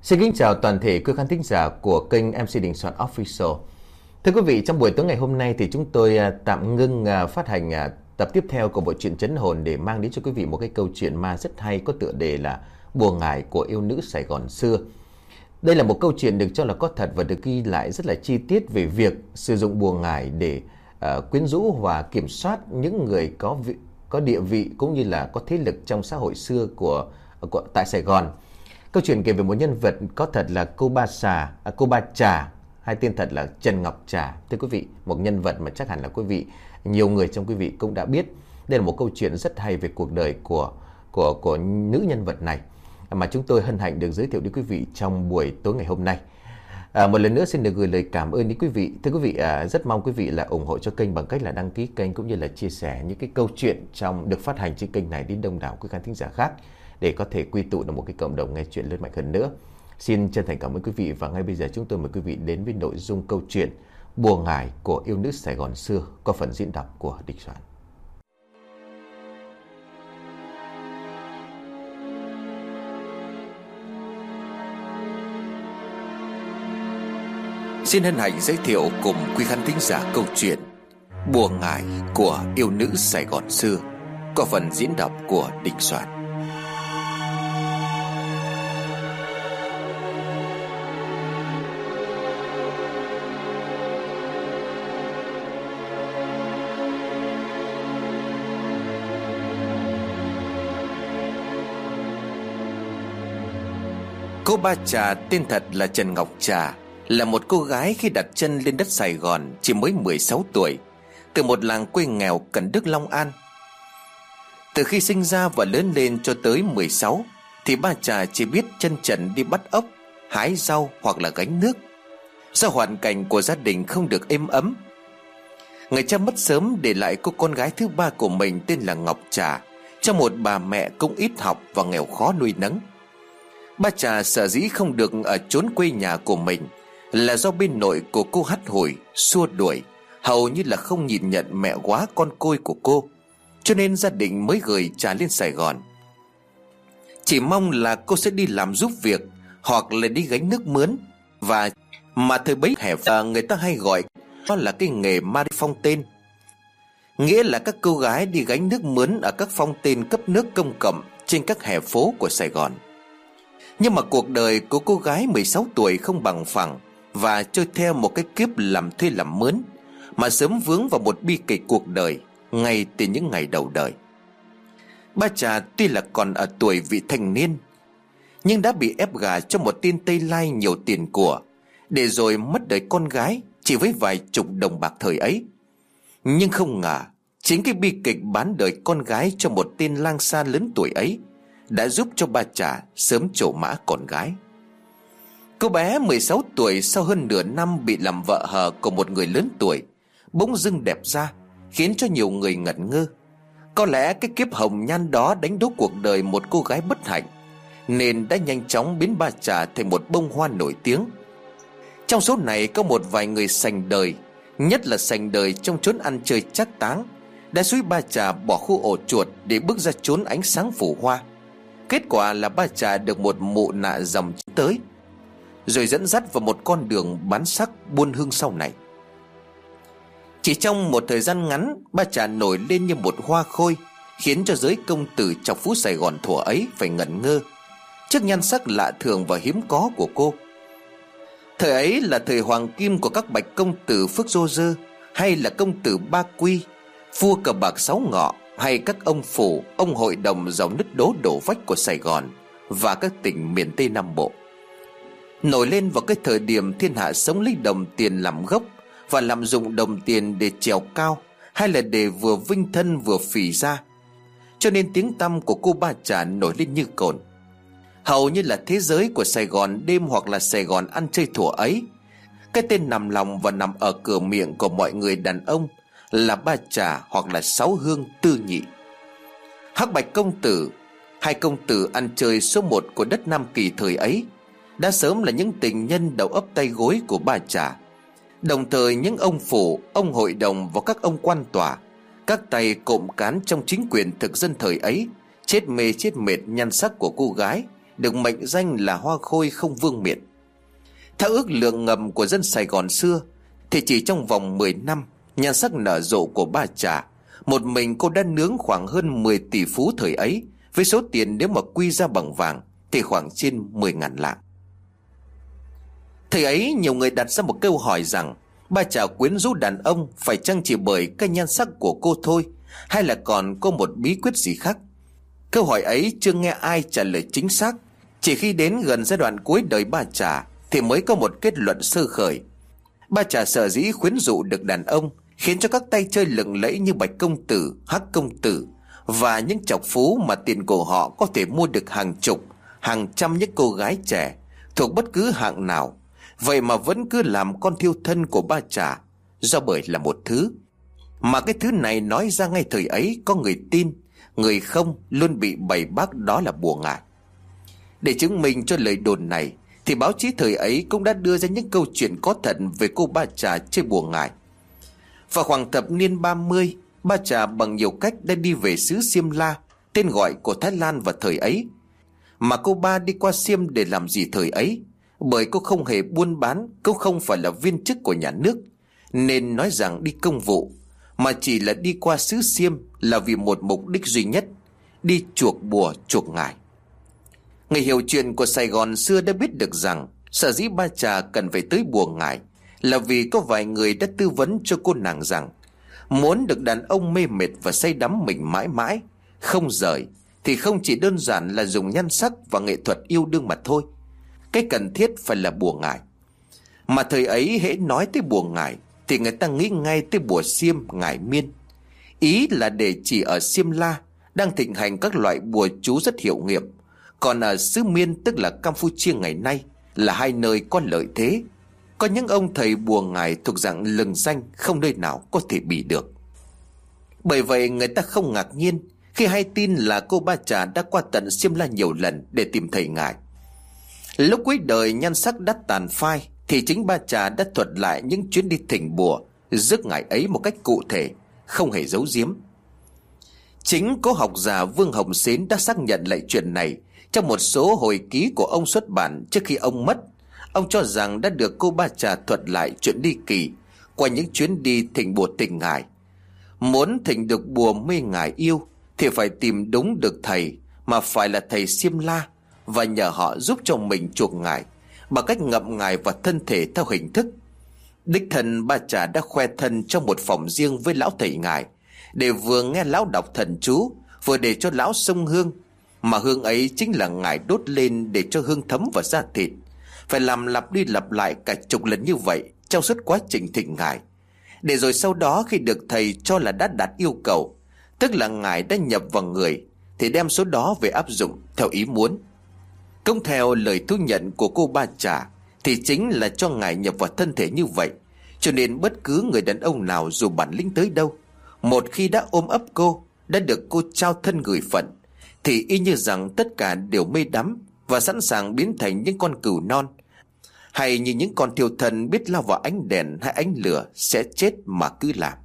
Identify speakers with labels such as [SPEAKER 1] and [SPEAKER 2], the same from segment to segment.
[SPEAKER 1] Xin kính chào toàn thể quý khán thính giả của kênh MC Đình Soạn Official. Thưa quý vị, trong buổi tối ngày hôm nay thì chúng tôi tạm ngưng phát hành tập tiếp theo của bộ truyện Trấn Hồn để mang đến cho quý vị một cái câu chuyện ma rất hay có tựa đề là Bùa Ngải của yêu nữ Sài Gòn xưa. Đây là một câu chuyện được cho là có thật và được ghi lại rất là chi tiết về việc sử dụng bùa ngải để quyến rũ và kiểm soát những người có địa vị cũng như là có thế lực trong xã hội xưa tại Sài Gòn. Câu chuyện kể về một nhân vật có thật là cô Ba Trà, hay tên thật là Trần Ngọc Trà. Thưa quý vị, một nhân vật mà chắc hẳn là nhiều người trong quý vị cũng đã biết. Đây là một câu chuyện rất hay về cuộc đời của nữ nhân vật này mà chúng tôi hân hạnh được giới thiệu đến quý vị trong buổi tối ngày hôm nay. Một lần nữa xin được gửi lời cảm ơn đến quý vị. Thưa quý vị, rất mong quý vị là ủng hộ cho kênh bằng cách là đăng ký kênh cũng như là chia sẻ những cái câu chuyện được phát hành trên kênh này đến đông đảo quý khán thính giả khác, để có thể quy tụ được một cái cộng đồng nghe chuyện lớn mạnh hơn nữa. Xin chân thành cảm ơn quý vị và ngay bây giờ chúng tôi mời quý vị đến với nội dung câu chuyện Bùa Ngải của yêu nữ Sài Gòn xưa có phần diễn đọc của Đình Soạn.
[SPEAKER 2] Xin hân hạnh giới thiệu cùng quý khán thính giả câu chuyện Bùa Ngải của yêu nữ Sài Gòn xưa có phần diễn đọc của Đình Soạn. Cô Ba Trà tên thật là Trần Ngọc Trà, là một cô gái khi đặt chân lên đất Sài Gòn chỉ mới 16 tuổi, từ một làng quê nghèo Cần Đức, Long An. Từ khi sinh ra và lớn lên cho tới 16 thì Ba Trà chỉ biết chân trần đi bắt ốc, hái rau hoặc là gánh nước. Do hoàn cảnh của gia đình không được êm ấm, người cha mất sớm để lại cô con gái thứ ba của mình tên là Ngọc Trà cho một bà mẹ cũng ít học và nghèo khó nuôi nấng. Ba Trà sở dĩ không được ở chốn quê nhà của mình là do bên nội của cô hắt hủi, xua đuổi, hầu như là không nhìn nhận mẹ quá con côi của cô, cho nên gia đình mới gửi Trà lên Sài Gòn. Chỉ mong là cô sẽ đi làm giúp việc hoặc là đi gánh nước mướn, và mà thời bấy hè người ta hay gọi đó là cái nghề Marie phong tên, nghĩa là các cô gái đi gánh nước mướn ở các phong tên cấp nước công cộng trên các hè phố của Sài Gòn. Nhưng mà cuộc đời của cô gái 16 tuổi không bằng phẳng và trôi theo một cái kiếp làm thuê làm mướn, mà sớm vướng vào một bi kịch cuộc đời ngay từ những ngày đầu đời. Ba Trà tuy là còn ở tuổi vị thành niên, nhưng đã bị ép gả cho một tên Tây Lai nhiều tiền của, để rồi mất đời con gái chỉ với vài chục đồng bạc thời ấy. Nhưng không ngờ chính cái bi kịch bán đời con gái cho một tên lang xa lớn tuổi ấy đã giúp cho Ba Trà sớm trổ mã con gái. Cô bé 16 tuổi sau hơn nửa năm bị làm vợ hờ của một người lớn tuổi, bỗng dưng đẹp ra, khiến cho nhiều người ngẩn ngơ. Có lẽ cái kiếp hồng nhan đó đánh đố cuộc đời một cô gái bất hạnh, nên đã nhanh chóng biến Ba Trà thành một bông hoa nổi tiếng. Trong số này có một vài người sành đời, nhất là sành đời trong chốn ăn chơi trác táng, đã xúi Ba Trà bỏ khu ổ chuột để bước ra chốn ánh sáng phù hoa. Kết quả là Ba Trà được một mụ nạ dòng tới, rồi dẫn dắt vào một con đường bán sắc buôn hương sau này. Chỉ trong một thời gian ngắn, Ba Trà nổi lên như một hoa khôi, khiến cho giới công tử chọc phú Sài Gòn thuở ấy phải ngẩn ngơ trước nhan sắc lạ thường và hiếm có của cô. Thời ấy là thời hoàng kim của các bạch công tử Phước Dô Dơ, hay là công tử Ba Quy, vua cờ bạc Sáu Ngọ, hay các ông phủ, ông hội đồng giàu nứt đố đổ vách của Sài Gòn và các tỉnh miền Tây Nam Bộ. Nổi lên vào cái thời điểm thiên hạ sống lấy đồng tiền làm gốc và lạm dụng đồng tiền để trèo cao, hay là để vừa vinh thân vừa phì ra, cho nên tiếng tăm của cô Ba Trà nổi lên như cồn. Hầu như là thế giới của Sài Gòn đêm hoặc là Sài Gòn ăn chơi thuở ấy, cái tên nằm lòng và nằm ở cửa miệng của mọi người đàn ông là Ba Trà hoặc là Sáu Hương Tư Nhị. Hắc Bạch công tử, hai công tử ăn chơi số một của đất Nam Kỳ thời ấy, đã sớm là những tình nhân đầu ấp tay gối của Ba Trà. Đồng thời những ông phủ, ông hội đồng và các ông quan tòa, các tay cộm cán trong chính quyền thực dân thời ấy, chết mê chết mệt nhan sắc của cô gái được mệnh danh là hoa khôi không vương miện. Theo ước lượng ngầm của dân Sài Gòn xưa thì chỉ trong vòng 10 năm, nhan sắc nở rộ của Ba Chà, một mình cô đã nướng khoảng hơn 10 tỷ phú thời ấy, với số tiền nếu mà quy ra bằng vàng thì khoảng trên 10.000 lạng. Thời ấy nhiều người đặt ra một câu hỏi rằng Ba Chà quyến rũ đàn ông phải chăng chỉ bởi cái nhan sắc của cô thôi, hay là còn có một bí quyết gì khác? Câu hỏi ấy chưa nghe ai trả lời chính xác. Chỉ khi đến gần giai đoạn cuối đời Ba Chà thì mới có một kết luận sơ khởi. Ba Chà sở dĩ quyến rũ được đàn ông, khiến cho các tay chơi lừng lẫy như Bạch Công Tử, Hắc Công Tử và những chọc phú mà tiền của họ có thể mua được hàng chục, hàng trăm những cô gái trẻ thuộc bất cứ hạng nào, vậy mà vẫn cứ làm con thiêu thân của Ba Chà, do bởi là một thứ mà cái thứ này nói ra ngay thời ấy có người tin, người không luôn bị bày bác đó là bùa ngải. Để chứng minh cho lời đồn này thì báo chí thời ấy cũng đã đưa ra những câu chuyện có thật về cô Ba Chà chơi bùa ngải. Vào khoảng thập niên 30, Ba Chà bằng nhiều cách đã đi về xứ Xiêm La, tên gọi của Thái Lan vào thời ấy. Mà cô Ba đi qua Xiêm để làm gì thời ấy? Bởi cô không hề buôn bán, cô không phải là viên chức của nhà nước, nên nói rằng đi công vụ, mà chỉ là đi qua xứ Xiêm là vì một mục đích duy nhất: đi chuộc bùa chuộc ngải. Người hiểu chuyện của Sài Gòn xưa đã biết được rằng sở dĩ Ba Chà cần phải tới bùa ngải là vì có vài người đã tư vấn cho cô nàng rằng muốn được đàn ông mê mệt và say đắm mình mãi mãi không rời thì không chỉ đơn giản là dùng nhan sắc và nghệ thuật yêu đương mà thôi. Cái cần thiết phải là bùa ngải. Mà thời ấy hễ nói tới bùa ngải thì người ta nghĩ ngay tới bùa xiêm ngải miên. Ý là để chỉ ở Xiêm La đang thịnh hành các loại bùa chú rất hiệu nghiệm, còn ở xứ Miên tức là Campuchia ngày nay là hai nơi có lợi thế. Có những ông thầy bùa ngải thuộc dạng lừng danh, không nơi nào có thể bị được. Bởi vậy người ta không ngạc nhiên khi hay tin là cô Ba Chà đã qua tận Xiêm La nhiều lần để tìm thầy ngải. Lúc cuối đời nhan sắc đã tàn phai thì chính Ba Chà đã thuật lại những chuyến đi thỉnh bùa rước ngải ấy một cách cụ thể, không hề giấu giếm. Chính cố học giả Vương Hồng Xến đã xác nhận lại chuyện này trong một số hồi ký của ông xuất bản trước khi ông mất. Ông cho rằng đã được cô Ba Chà thuật lại chuyện ly kỳ qua những chuyến đi thỉnh bùa tình ngải. Muốn thỉnh được bùa mê ngải yêu thì phải tìm đúng được thầy, mà phải là thầy Xiêm La, và nhờ họ giúp cho mình chuộc ngải bằng cách ngậm ngải vào thân thể theo hình thức. Đích thân Ba Chà đã khoe thân trong một phòng riêng với lão thầy ngải, để vừa nghe lão đọc thần chú, vừa để cho lão xông hương, mà hương ấy chính là ngải đốt lên để cho hương thấm vào da thịt. Phải làm lặp đi lặp lại cả chục lần như vậy trong suốt quá trình thỉnh ngải, để rồi sau đó khi được thầy cho là đã đạt yêu cầu, tức là ngải đã nhập vào người, thì đem số đó về áp dụng theo ý muốn. Cũng theo lời thú nhận của cô Ba Chà thì chính là cho ngải nhập vào thân thể như vậy, cho nên bất cứ người đàn ông nào dù bản lĩnh tới đâu, một khi đã ôm ấp cô, đã được cô trao thân gửi phận, thì y như rằng tất cả đều mê đắm và sẵn sàng biến thành những con cừu non, hay như những con thiêu thân biết lao vào ánh đèn hay ánh lửa sẽ chết mà cứ làm.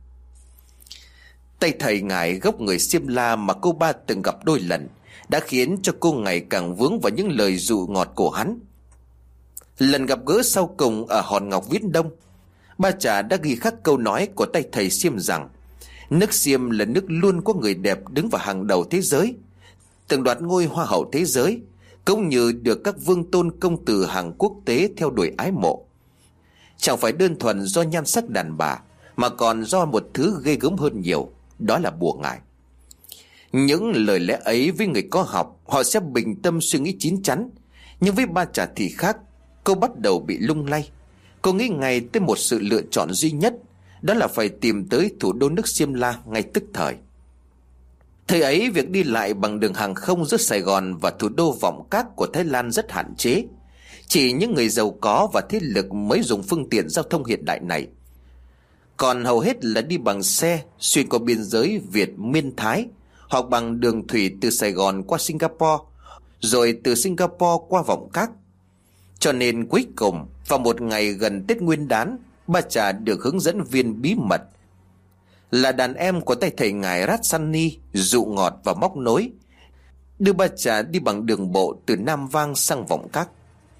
[SPEAKER 2] Tay thầy ngải gốc người Xiêm La mà cô Ba từng gặp đôi lần đã khiến cho cô ngày càng vướng vào những lời dụ ngọt của hắn. Lần gặp gỡ sau cùng ở hòn ngọc Viễn Đông, Ba Chà đã ghi khắc câu nói của tay thầy Xiêm rằng nước Xiêm là nước luôn có người đẹp đứng vào hàng đầu thế giới, từng đoạt ngôi hoa hậu thế giới, cũng như được các vương tôn công tử hàng quốc tế theo đuổi ái mộ. Chẳng phải đơn thuần do nhan sắc đàn bà, mà còn do một thứ ghê gớm hơn nhiều, đó là bùa ngải. Những lời lẽ ấy với người có học, họ sẽ bình tâm suy nghĩ chín chắn, nhưng với Ba Chà thì khác. Cô bắt đầu bị lung lay. Cô nghĩ ngay tới một sự lựa chọn duy nhất, đó là phải tìm tới thủ đô nước Xiêm La ngay tức thời. Thời ấy việc đi lại bằng đường hàng không giữa Sài Gòn và thủ đô Vọng Các của Thái Lan rất hạn chế. Chỉ những người giàu có và thế lực mới dùng phương tiện giao thông hiện đại này. Còn hầu hết là đi bằng xe xuyên qua biên giới Việt Miên Thái, hoặc bằng đường thủy từ Sài Gòn qua Singapore, rồi từ Singapore qua Vọng Các. Cho nên cuối cùng vào một ngày gần Tết Nguyên Đán, Ba Chà được hướng dẫn viên bí mật là đàn em của tay thầy ngài Ratsani dụ ngọt và móc nối đưa ba chả đi bằng đường bộ từ Nam Vang sang Vọng Các.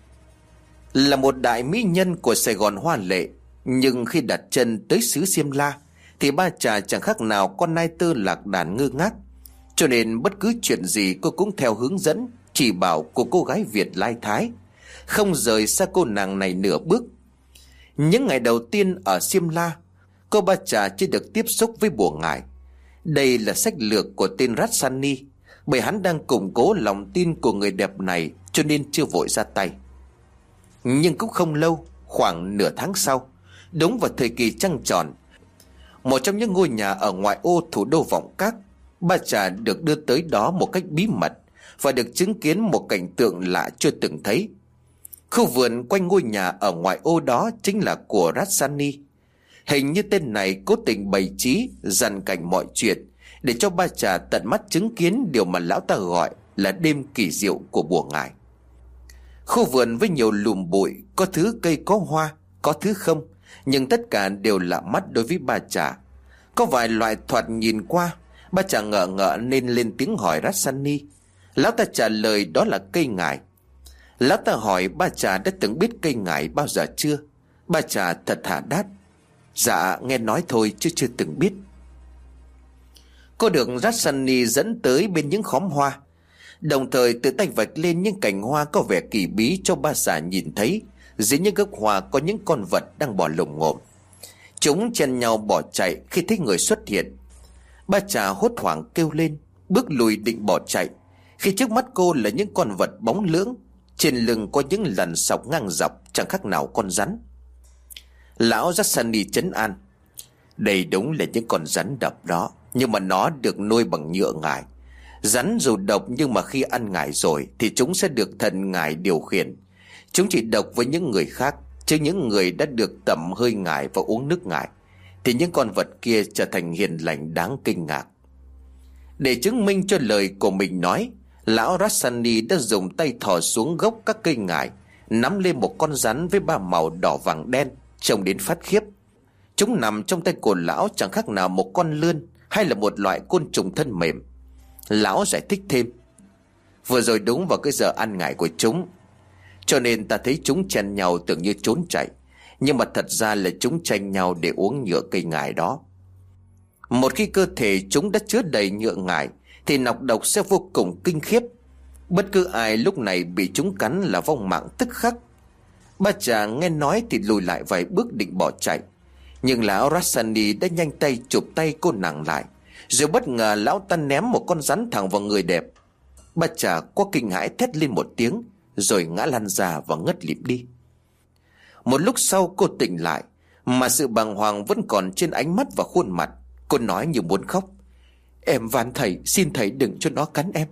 [SPEAKER 2] Là một đại mỹ nhân của Sài Gòn hoa lệ, nhưng khi đặt chân tới xứ Xiêm La thì ba chả chẳng khác nào con nai tơ lạc đàn ngơ ngác. Cho nên bất cứ chuyện gì cô cũng theo hướng dẫn chỉ bảo của cô gái Việt Lai Thái, không rời xa cô nàng này nửa bước. Những ngày đầu tiên ở Xiêm La, cô ba chả chưa được tiếp xúc với bùa ngải. Đây là sách lược của tên Rassani, bởi hắn đang củng cố lòng tin của người đẹp này, cho nên chưa vội ra tay. Nhưng cũng không lâu, khoảng nửa tháng sau, đúng vào thời kỳ trăng tròn, một trong những ngôi nhà ở ngoại ô thủ đô Vọng Các, ba chả được đưa tới đó một cách bí mật và được chứng kiến một cảnh tượng lạ chưa từng thấy. Khu vườn quanh ngôi nhà ở ngoại ô đó chính là của Rassani. Hình như tên này cố tình bày trí dàn cảnh mọi chuyện để cho ba chả tận mắt chứng kiến điều mà lão ta gọi là đêm kỳ diệu của bùa ngải. Khu vườn với nhiều lùm bụi, có thứ cây có hoa, có thứ không, nhưng tất cả đều lạ mắt đối với ba chả. Có vài loại thoạt nhìn qua, ba chả ngỡ ngỡ nên lên tiếng hỏi Rassani. Lão ta trả lời đó là cây ngải. Lão ta hỏi ba chả đã từng biết cây ngải bao giờ chưa. Ba chả thật thà đáp: dạ nghe nói thôi chứ chưa từng biết. Cô được Rassani dẫn tới bên những khóm hoa, đồng thời tự tay vạch lên những cành hoa có vẻ kỳ bí cho ba già nhìn thấy. Dưới những gốc hoa có những con vật đang bò lồm ngồm. Chúng chen nhau bỏ chạy khi thấy người xuất hiện. Ba chả hốt hoảng kêu lên, bước lùi định bỏ chạy, khi trước mắt cô là những con vật bóng lưỡng, trên lưng có những lằn sọc ngang dọc chẳng khác nào con rắn. Lão Rassani trấn an: đây đúng là những con rắn độc đó, nhưng mà nó được nuôi bằng nhựa ngải. Rắn dù độc nhưng mà khi ăn ngải rồi thì chúng sẽ được thần ngải điều khiển. Chúng chỉ độc với những người khác, chứ những người đã được tẩm hơi ngải và uống nước ngải thì những con vật kia trở thành hiền lành đáng kinh ngạc. Để chứng minh cho lời của mình nói, lão Rassani đã dùng tay thò xuống gốc các cây ngải, nắm lên một con rắn với ba màu đỏ vàng đen, trông đến phát khiếp. Chúng nằm trong tay của lão chẳng khác nào một con lươn hay là một loại côn trùng thân mềm. Lão giải thích thêm: vừa rồi đúng vào cái giờ ăn ngải của chúng, cho nên ta thấy chúng chen nhau tưởng như trốn chạy, nhưng mà thật ra là chúng tranh nhau để uống nhựa cây ngải đó. Một khi cơ thể chúng đã chứa đầy nhựa ngải thì nọc độc sẽ vô cùng kinh khiếp. Bất cứ ai lúc này bị chúng cắn là vong mạng tức khắc. Ba chả nghe nói thì lùi lại vài bước định bỏ chạy, nhưng lão Rassani đã nhanh tay chụp tay cô nàng lại, rồi bất ngờ lão ta ném một con rắn thẳng vào người đẹp. Ba chả có kinh hãi thét lên một tiếng, rồi ngã lăn ra và ngất lịm đi. Một lúc sau cô tỉnh lại, mà sự bàng hoàng vẫn còn trên ánh mắt và khuôn mặt. Cô nói như muốn khóc: em van thầy, xin thầy đừng cho nó cắn em.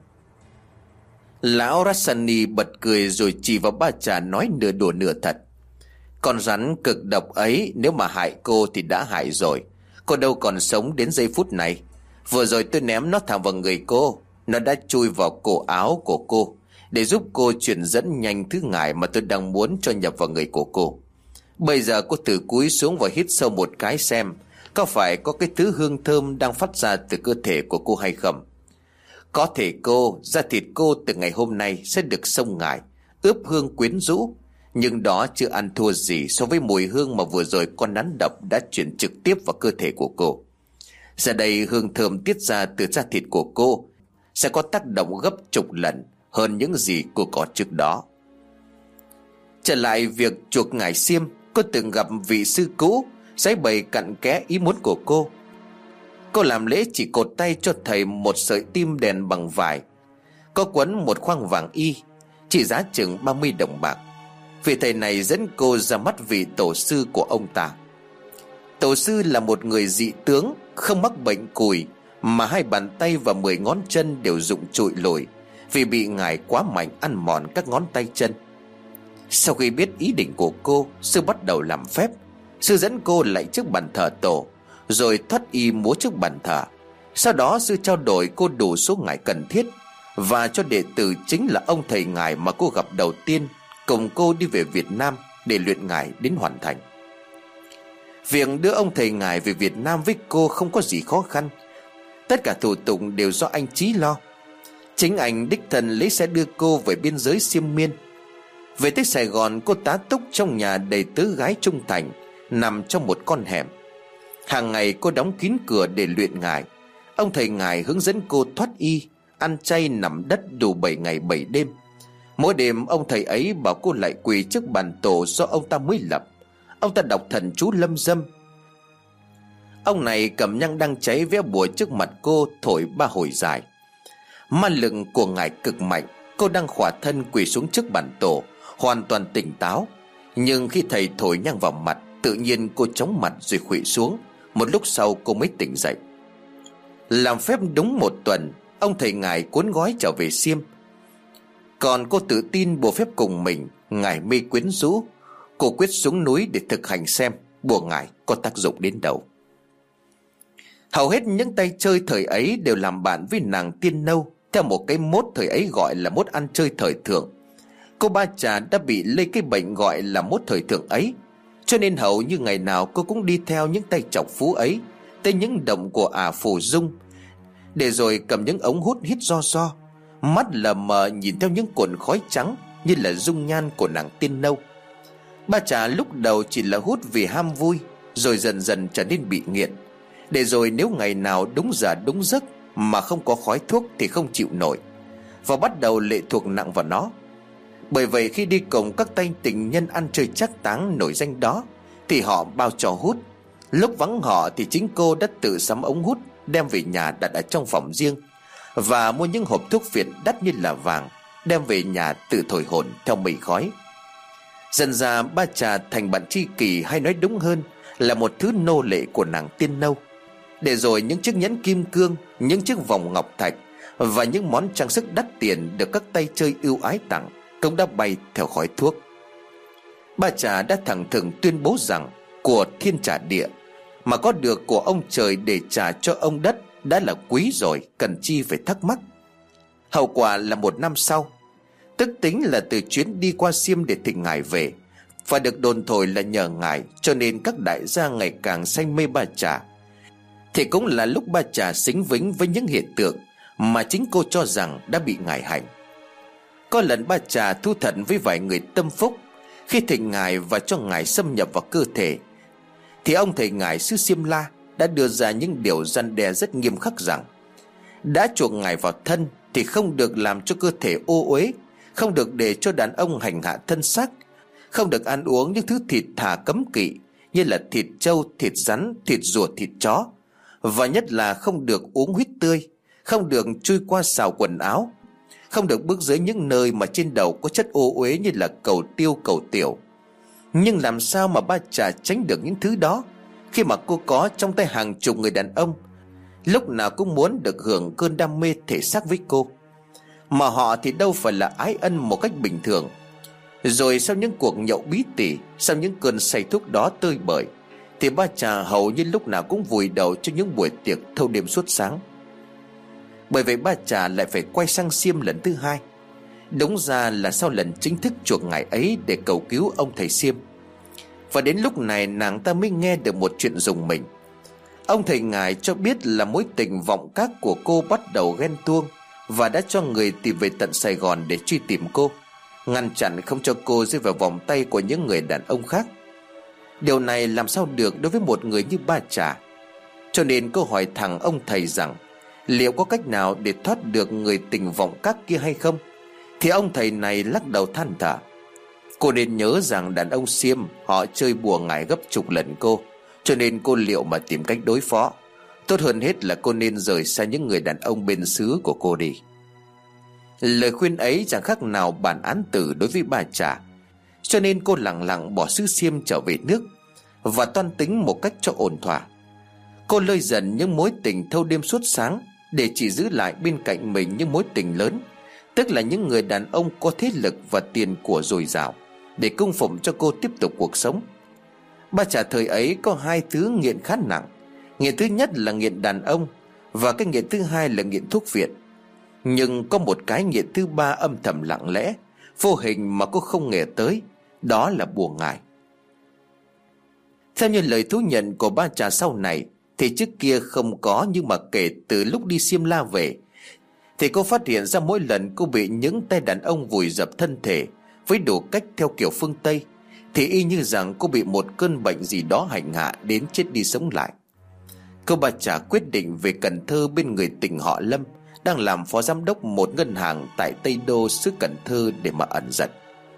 [SPEAKER 2] Lão Rassani bật cười rồi chỉ vào ba chả nói nửa đùa nửa thật: con rắn cực độc ấy nếu mà hại cô thì đã hại rồi, cô đâu còn sống đến giây phút này. Vừa rồi tôi ném nó thẳng vào người cô, nó đã chui vào cổ áo của cô để giúp cô truyền dẫn nhanh thứ ngải mà tôi đang muốn cho nhập vào người của cô. Bây giờ cô thử cúi xuống và hít sâu một cái xem có phải có cái thứ hương thơm đang phát ra từ cơ thể của cô hay không. Có thể da thịt cô từ ngày hôm nay sẽ được xông ngải, ướp hương quyến rũ, nhưng đó chưa ăn thua gì so với mùi hương mà vừa rồi con rắn độc đã chuyển trực tiếp vào cơ thể của cô. Giờ đây hương thơm tiết ra từ da thịt của cô sẽ có tác động gấp chục lần hơn những gì cô có trước đó. Trở lại việc chuộc ngải xiêm, cô từng gặp vị sư cũ giải bày cặn kẽ ý muốn của cô. Cô làm lễ chỉ cột tay cho thầy một sợi tim đèn bằng vải, có quấn một khoang vàng y, trị giá chừng 30 đồng bạc. Vị thầy này dẫn cô ra mắt vị tổ sư của ông ta. Tổ sư là một người dị tướng, không mắc bệnh cùi, mà hai bàn tay và 10 ngón chân đều rụng trụi lùi vì bị ngải quá mạnh ăn mòn các ngón tay chân. Sau khi biết ý định của cô, sư bắt đầu làm phép. Sư dẫn cô lại trước bàn thờ tổ, rồi thoát y múa trước bàn thờ. Sau đó sư trao đổi cô đủ số ngải cần thiết, và cho đệ tử chính là ông thầy ngải mà cô gặp đầu tiên cùng cô đi về Việt Nam để luyện ngải đến hoàn thành. Việc đưa ông thầy ngải về Việt Nam với cô không có gì khó khăn. Tất cả thủ tục đều do anh Chí lo. Chính anh đích thân lấy xe đưa cô về biên giới Xiêm Miên. Về tới Sài Gòn, cô tá túc trong nhà đầy tớ gái trung thành, nằm trong một con hẻm. Hàng ngày cô đóng kín cửa để luyện ngải. Ông thầy ngải hướng dẫn cô thoát y, ăn chay nằm đất đủ 7 ngày 7 đêm. Mỗi đêm ông thầy ấy bảo cô lại quỳ trước bàn tổ do ông ta mới lập. Ông ta đọc thần chú lâm dâm. Ông này cầm nhang đang cháy vẽ bùa trước mặt cô, thổi 3 hồi dài. Ma lực của ngài cực mạnh. Cô đang khỏa thân quỳ xuống trước bàn tổ, hoàn toàn tỉnh táo. Nhưng khi thầy thổi nhang vào mặt, tự nhiên cô chóng mặt rồi khuỵu xuống. Một lúc sau cô mới tỉnh dậy. Làm phép đúng 1 tuần, ông thầy ngài cuốn gói trở về Xiêm. Còn cô tự tin bùa phép cùng mình, ngài mê quyến rũ. Cô quyết xuống núi để thực hành xem bùa ngài có tác dụng đến đâu. Hầu hết những tay chơi thời ấy đều làm bạn với nàng Tiên Nâu, theo một cái mốt thời ấy gọi là mốt ăn chơi thời thượng. Cô Ba Trà đã bị lây cái bệnh gọi là mốt thời thượng ấy, cho nên hầu như ngày nào cô cũng đi theo những tay chọc phú ấy tới những động của Phù Dung, để rồi cầm những ống hút hít ro, mắt lờ mờ nhìn theo những cột khói trắng như là dung nhan của nàng Tiên Nâu. Ba Trà lúc đầu chỉ là hút vì ham vui, rồi dần dần trở nên bị nghiện. Để rồi nếu ngày nào đúng giờ đúng giấc mà không có khói thuốc thì không chịu nổi, và bắt đầu lệ thuộc nặng vào nó. Bởi vậy khi đi cùng các tay tình nhân ăn chơi trác táng nổi danh đó thì họ bao trò hút. Lúc vắng họ thì chính cô đã tự sắm ống hút, đem về nhà đặt ở trong phòng riêng, và mua những hộp thuốc phiện đắt như là vàng, đem về nhà tự thổi hồn theo mây khói. Dần ra Ba Trà thành bạn tri kỷ, hay nói đúng hơn là một thứ nô lệ của nàng Tiên Nâu. Để rồi những chiếc nhẫn kim cương, những chiếc vòng ngọc thạch và những món trang sức đắt tiền được các tay chơi ưu ái tặng cũng đã bay theo khói thuốc. Ba Trà đã thẳng thừng tuyên bố rằng của thiên trả địa, mà có được của ông trời để trả cho ông đất đã là quý rồi, cần chi phải thắc mắc. Hậu quả là 1 năm sau, tức tính là từ chuyến đi qua Xiêm để thỉnh ngài về, và được đồn thổi là nhờ ngài cho nên các đại gia ngày càng say mê Ba Trà, thì cũng là lúc Ba Trà xính vính với những hiện tượng mà chính cô cho rằng đã bị ngài hành. Có lần Ba Trà thu thật với vài người tâm phúc. Khi thỉnh ngài và cho ngài xâm nhập vào cơ thể, thì ông thầy ngài xứ Xiêm La đã đưa ra những điều răn đe rất nghiêm khắc rằng đã chuộc ngài vào thân thì không được làm cho cơ thể ô uế, không được để cho đàn ông hành hạ thân xác, không được ăn uống những thứ thịt thà cấm kỵ như là thịt trâu, thịt rắn, thịt rùa, thịt chó, và nhất là không được uống huyết tươi, không được chui qua xào quần áo, không được bước dưới những nơi mà trên đầu có chất ô uế như là cầu tiêu, cầu tiểu. Nhưng làm sao mà Ba Trà tránh được những thứ đó, khi mà cô có trong tay hàng chục người đàn ông lúc nào cũng muốn được hưởng cơn đam mê thể xác với cô, mà họ thì đâu phải là ái ân một cách bình thường. Rồi sau những cuộc nhậu bí tỉ, sau những cơn say thuốc đó tơi bời, thì Ba Trà hầu như lúc nào cũng vùi đầu cho những buổi tiệc thâu đêm suốt sáng. Bởi vậy Ba Trà lại phải quay sang Xiêm lần thứ 2. Đúng ra là sau lần chính thức chuộc ngài ấy để cầu cứu ông thầy Xiêm. Và đến lúc này nàng ta mới nghe được một chuyện rùng mình. Ông thầy ngài cho biết là mối tình vọng các của cô bắt đầu ghen tuông, và đã cho người tìm về tận Sài Gòn để truy tìm cô, ngăn chặn không cho cô rơi vào vòng tay của những người đàn ông khác. Điều này làm sao được đối với một người như Ba Trà. Cho nên cô hỏi thẳng ông thầy rằng liệu có cách nào để thoát được người tình vọng các kia hay không. Thì ông thầy này lắc đầu than thở: cô nên nhớ rằng đàn ông Xiêm họ chơi bùa ngải gấp chục lần cô, cho nên cô liệu mà tìm cách đối phó. Tốt hơn hết là cô nên rời xa những người đàn ông bên xứ của cô đi. Lời khuyên ấy chẳng khác nào bản án tử đối với Ba Trà. Cho nên cô lặng lặng bỏ xứ Xiêm trở về nước, và toan tính một cách cho ổn thỏa. Cô lơi dần những mối tình thâu đêm suốt sáng, để chỉ giữ lại bên cạnh mình những mối tình lớn, tức là những người đàn ông có thế lực và tiền của dồi dào, để cung phụng cho cô tiếp tục cuộc sống. Ba Trà thời ấy có 2 thứ nghiện khá nặng. Nghiện thứ nhất là nghiện đàn ông, và cái nghiện thứ hai là nghiện thuốc viện. Nhưng có một cái nghiện thứ 3 âm thầm lặng lẽ, vô hình mà cô không ngờ tới, đó là bùa ngải. Theo như lời thú nhận của Ba Trà sau này, thì trước kia không có, nhưng mà kể từ lúc đi Xiêm La về thì cô phát hiện ra mỗi lần cô bị những tay đàn ông vùi dập thân thể với đủ cách theo kiểu phương Tây, thì y như rằng cô bị một cơn bệnh gì đó hành hạ đến chết đi sống lại. Cô Ba Trà quyết định về Cần Thơ bên người tình họ Lâm đang làm phó giám đốc một ngân hàng tại Tây Đô, xứ Cần Thơ để mà ẩn giật.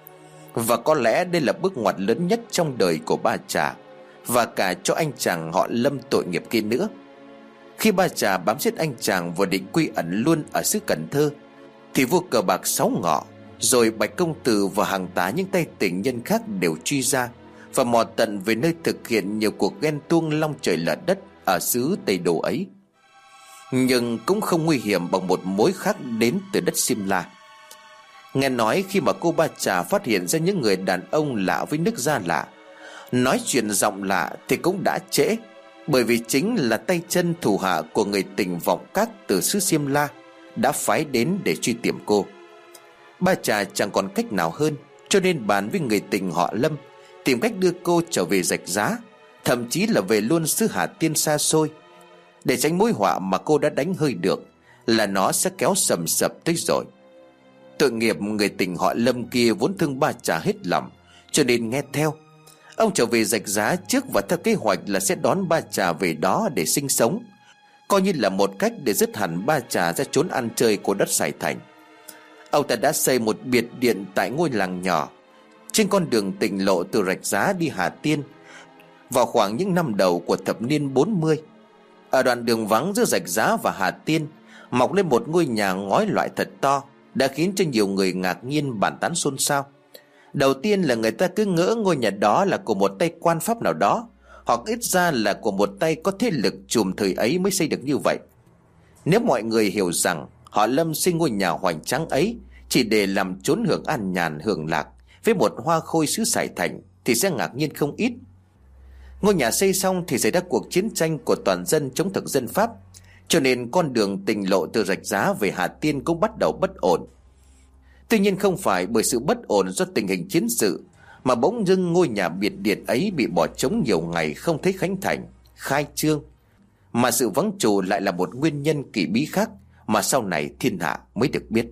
[SPEAKER 2] Và có lẽ đây là bước ngoặt lớn nhất trong đời của Ba Trà, và cả cho anh chàng họ Lâm tội nghiệp kia nữa. Khi Ba Trà bám giết anh chàng và định quy ẩn luôn ở xứ Cần Thơ, thì vua cờ bạc Sáu Ngọ, rồi Bạch Công Tử và hàng tá những tay tình nhân khác đều truy ra và mò tận về nơi thực hiện nhiều cuộc ghen tuông long trời lở đất ở xứ Tây Đô ấy. Nhưng cũng không nguy hiểm bằng một mối khác đến từ đất Simla. Nghe nói khi mà cô Ba Trà phát hiện ra những người đàn ông lạ với nước da lạ, nói chuyện giọng lạ, thì cũng đã trễ, bởi vì chính là tay chân thủ hạ của người tình vọng các từ xứ Simla đã phái đến để truy tìm cô. Ba Trà chẳng còn cách nào hơn, cho nên bàn với người tình họ Lâm tìm cách đưa cô trở về Rạch Giá, thậm chí là về luôn xứ Hà Tiên xa xôi, để tránh mối họa mà cô đã đánh hơi được là nó sẽ kéo sầm sập tới rồi. Tội nghiệp người tình họ Lâm kia vốn thương Ba Trà hết lòng, cho nên nghe theo. Ông trở về Rạch Giá trước và theo kế hoạch là sẽ đón Ba Trà về đó để sinh sống, coi như là một cách để dứt hẳn Ba Trà ra chốn ăn chơi của đất Sài Thành. Ông ta đã xây một biệt điện tại ngôi làng nhỏ trên con đường tỉnh lộ từ Rạch Giá đi Hà Tiên vào khoảng những năm đầu của thập niên 40. Ở đoạn đường vắng giữa Rạch Giá và Hà Tiên mọc lên một ngôi nhà ngói loại thật to, đã khiến cho nhiều người ngạc nhiên bàn tán xôn xao. Đầu tiên là người ta cứ ngỡ ngôi nhà đó là của một tay quan Pháp nào đó, hoặc ít ra là của một tay có thế lực trùm thời ấy mới xây được như vậy. Nếu mọi người hiểu rằng họ Lâm xây ngôi nhà hoành tráng ấy chỉ để làm chốn hưởng an nhàn hưởng lạc với một hoa khôi xứ Sài Thành, thì sẽ ngạc nhiên không ít. Ngôi nhà xây xong thì xảy ra cuộc chiến tranh của toàn dân chống thực dân Pháp, cho nên con đường tỉnh lộ từ Rạch Giá về Hà Tiên cũng bắt đầu bất ổn. Tuy nhiên không phải bởi sự bất ổn do tình hình chiến sự, mà bỗng dưng ngôi nhà biệt điện ấy bị bỏ trống nhiều ngày không thấy khánh thành, khai trương, mà sự vắng chủ lại là một nguyên nhân kỳ bí khác mà sau này thiên hạ mới được biết.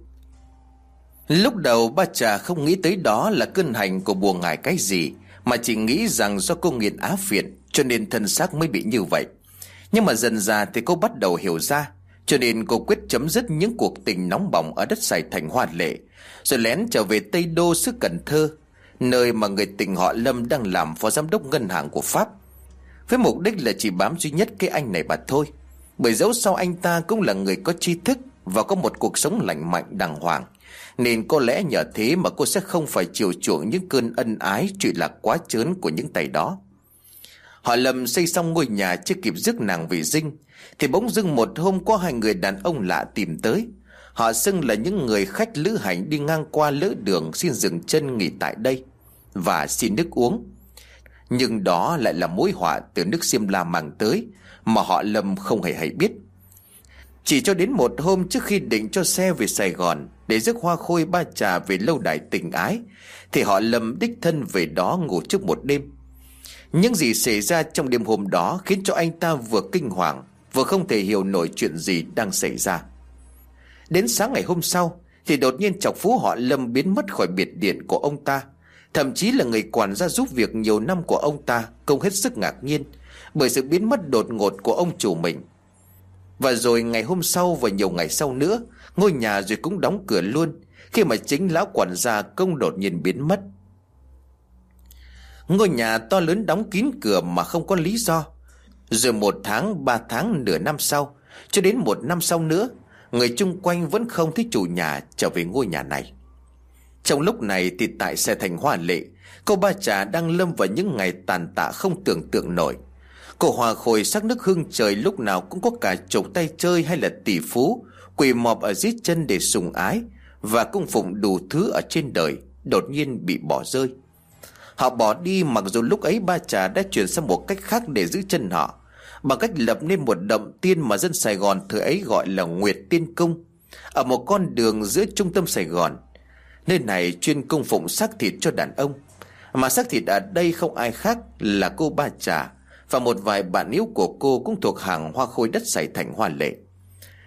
[SPEAKER 2] Lúc đầu Ba Trà không nghĩ tới đó là cơn hành của bùa ngải cái gì, mà chỉ nghĩ rằng do cô nghiện á phiện cho nên thân xác mới bị như vậy. Nhưng mà dần dà thì cô bắt đầu hiểu ra, cho nên cô quyết chấm dứt những cuộc tình nóng bỏng ở đất Sài Thành hoa lệ, rồi lén trở về Tây Đô xứ Cần Thơ, nơi mà người tình họ Lâm đang làm phó giám đốc ngân hàng của Pháp, với mục đích là chỉ bám duy nhất cái anh này mà thôi. Bởi dẫu sao anh ta cũng là người có tri thức và có một cuộc sống lành mạnh đàng hoàng, nên có lẽ nhờ thế mà cô sẽ không phải chiều chuộng những cơn ân ái trụy lạc quá chớn của những tay đó. Họ Lâm xây xong ngôi nhà chưa kịp rước nàng về dinh, thì bỗng dưng một hôm có hai người đàn ông lạ tìm tới. Họ xưng là những người khách lữ hành đi ngang qua lỡ đường, xin dừng chân nghỉ tại đây và xin nước uống. Nhưng đó lại là mối họa từ nước Simla mang tới, mà họ Lâm không hề hay biết. Chỉ cho đến một hôm trước khi định cho xe về Sài Gòn để rước hoa khôi Ba Trà về lâu đài tình ái, thì họ Lâm đích thân về đó ngủ trước một đêm. Những gì xảy ra trong đêm hôm đó khiến cho anh ta vừa kinh hoàng, vừa không thể hiểu nổi chuyện gì đang xảy ra. Đến sáng ngày hôm sau thì đột nhiên chọc phú họ Lâm biến mất khỏi biệt điện của ông ta. Thậm chí là người quản gia giúp việc nhiều năm của ông ta cũng hết sức ngạc nhiên bởi sự biến mất đột ngột của ông chủ mình. Và rồi ngày hôm sau và nhiều ngày sau nữa, ngôi nhà rồi cũng đóng cửa luôn, khi mà chính lão quản gia cũng đột nhiên biến mất. Ngôi nhà to lớn đóng kín cửa mà không có lý do. Rồi 1 tháng, 3 tháng, nửa năm sau, cho đến 1 năm sau nữa, người chung quanh vẫn không thấy chủ nhà trở về ngôi nhà này. Trong lúc này thì tại Sài Thành hoa lệ, cô Ba Trà đang lâm vào những ngày tàn tạ không tưởng tượng nổi. Cô hoa khôi sắc nước hương trời lúc nào cũng có cả chục tay chơi hay là tỷ phú quỳ mọp ở dưới chân để sùng ái và cung phụng đủ thứ ở trên đời, đột nhiên bị bỏ rơi. Họ bỏ đi mặc dù lúc ấy Ba Trà đã chuyển sang một cách khác để giữ chân họ, bằng cách lập nên một động tiên mà dân Sài Gòn thời ấy gọi là Nguyệt Tiên Cung, ở một con đường giữa trung tâm Sài Gòn. Nơi này chuyên cung phụng xác thịt cho đàn ông, mà xác thịt ở đây không ai khác là cô Ba Trà và một vài bạn yếu của cô cũng thuộc hàng hoa khôi đất Sài Thành hoa lệ.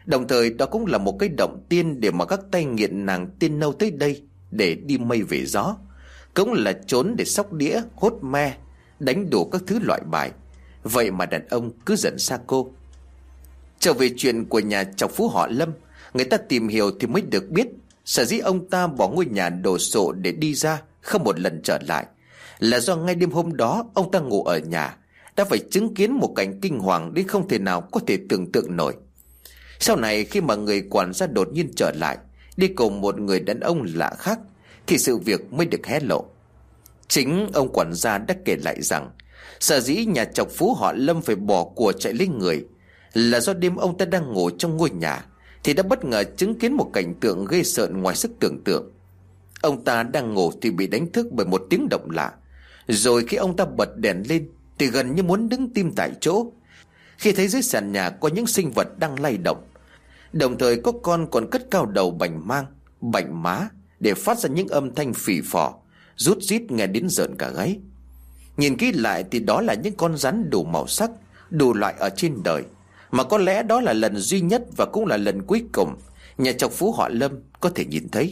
[SPEAKER 2] Đồng thời đó cũng là một cái động tiên để mà các tay nghiện nàng tiên nâu tới đây để đi mây về gió, cũng là trốn để xóc đĩa, hốt me, đánh đủ các thứ loại bài. Vậy mà đàn ông cứ dẫn xa cô. Trở về chuyện của nhà chọc phú họ Lâm, người ta tìm hiểu thì mới được biết sở dĩ ông ta bỏ ngôi nhà đồ sộ để đi ra không một lần trở lại là do ngay đêm hôm đó ông ta ngủ ở nhà đã phải chứng kiến một cảnh kinh hoàng đến không thể nào có thể tưởng tượng nổi. Sau này khi mà người quản gia đột nhiên trở lại đi cùng một người đàn ông lạ khác thì sự việc mới được hé lộ. Chính ông quản gia đã kể lại rằng sở dĩ nhà chọc phú họ Lâm phải bỏ của chạy lấy người là do đêm ông ta đang ngủ trong ngôi nhà thì đã bất ngờ chứng kiến một cảnh tượng ghê rợn ngoài sức tưởng tượng. Ông ta đang ngủ thì bị đánh thức bởi một tiếng động lạ. Rồi khi ông ta bật đèn lên thì gần như muốn đứng tim tại chỗ khi thấy dưới sàn nhà có những sinh vật đang lay động. Đồng thời có con còn cất cao đầu bành mang, bành má để phát ra những âm thanh phì phò, rút rít nghe đến rợn cả gáy. Nhìn kỹ lại thì đó là những con rắn đủ màu sắc, đủ loại ở trên đời, mà có lẽ đó là lần duy nhất và cũng là lần cuối cùng nhà chọc phú họ Lâm có thể nhìn thấy.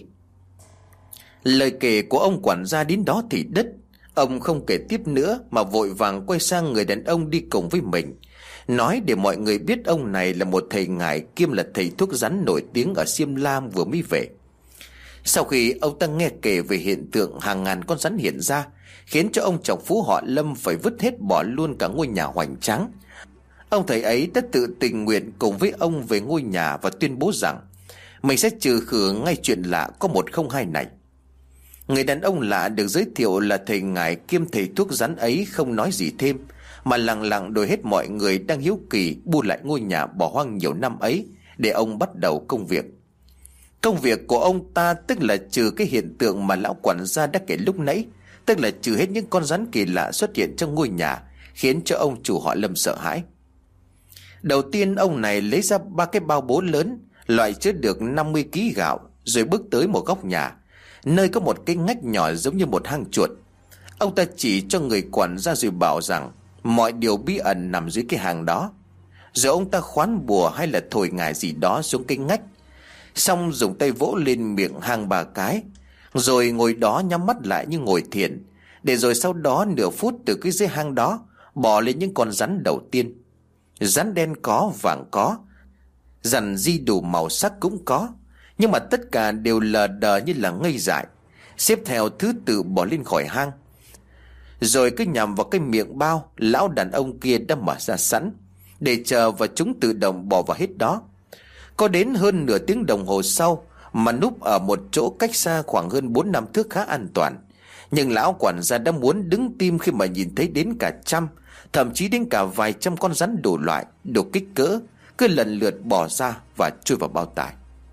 [SPEAKER 2] Lời kể của ông quản gia đến đó thì đứt. Ông không kể tiếp nữa mà vội vàng quay sang người đàn ông đi cùng với mình, nói để mọi người biết ông này là một thầy ngải kiêm là thầy thuốc rắn nổi tiếng ở Xiêm Lam vừa mới về. Sau khi ông ta nghe kể về hiện tượng hàng ngàn con rắn hiện ra khiến cho ông chọc phú họ Lâm phải vứt hết bỏ luôn cả ngôi nhà hoành tráng, ông thầy ấy đã tự tình nguyện cùng với ông về ngôi nhà và tuyên bố rằng mình sẽ trừ khử ngay chuyện lạ có 102 này. Người đàn ông lạ được giới thiệu là thầy ngải kiêm thầy thuốc rắn ấy không nói gì thêm, mà lặng lặng đuổi hết mọi người đang hiếu kỳ bu lại ngôi nhà bỏ hoang nhiều năm ấy để ông bắt đầu công việc. Công việc của ông ta tức là trừ cái hiện tượng mà lão quản gia đã kể lúc nãy, tức là trừ hết những con rắn kỳ lạ xuất hiện trong ngôi nhà khiến cho ông chủ họ Lâm sợ hãi. Đầu tiên ông này lấy ra 3 cái bao bố lớn loại chứa được 50 kg gạo, rồi bước tới một góc nhà nơi có một cái ngách nhỏ giống như một hang chuột. Ông ta chỉ cho người quản gia rồi bảo rằng mọi điều bí ẩn nằm dưới cái hang đó. Rồi ông ta khoán bùa hay là thổi ngải gì đó xuống cái ngách, xong dùng tay vỗ lên miệng hang 3 cái, rồi ngồi đó nhắm mắt lại như ngồi thiền. Để rồi sau đó nửa phút từ cái dưới hang đó bò lên những con rắn đầu tiên. Rắn đen có, vàng có, rằn di đủ màu sắc cũng có, nhưng mà tất cả đều lờ đờ như là ngây dại, xếp theo thứ tự bỏ lên khỏi hang. Rồi cứ nhằm vào cái miệng bao lão đàn ông kia đã mở ra sẵn để chờ và chúng tự động bỏ vào hết đó. Có đến hơn nửa tiếng đồng hồ sau mà núp ở một chỗ cách xa khoảng hơn 4-5 thước khá an toàn, nhưng lão quản gia đã muốn đứng tim khi mà nhìn thấy đến cả trăm, thậm chí đến cả vài trăm con rắn đủ loại, đủ kích cỡ cứ lần lượt bỏ ra và chui vào bao tải.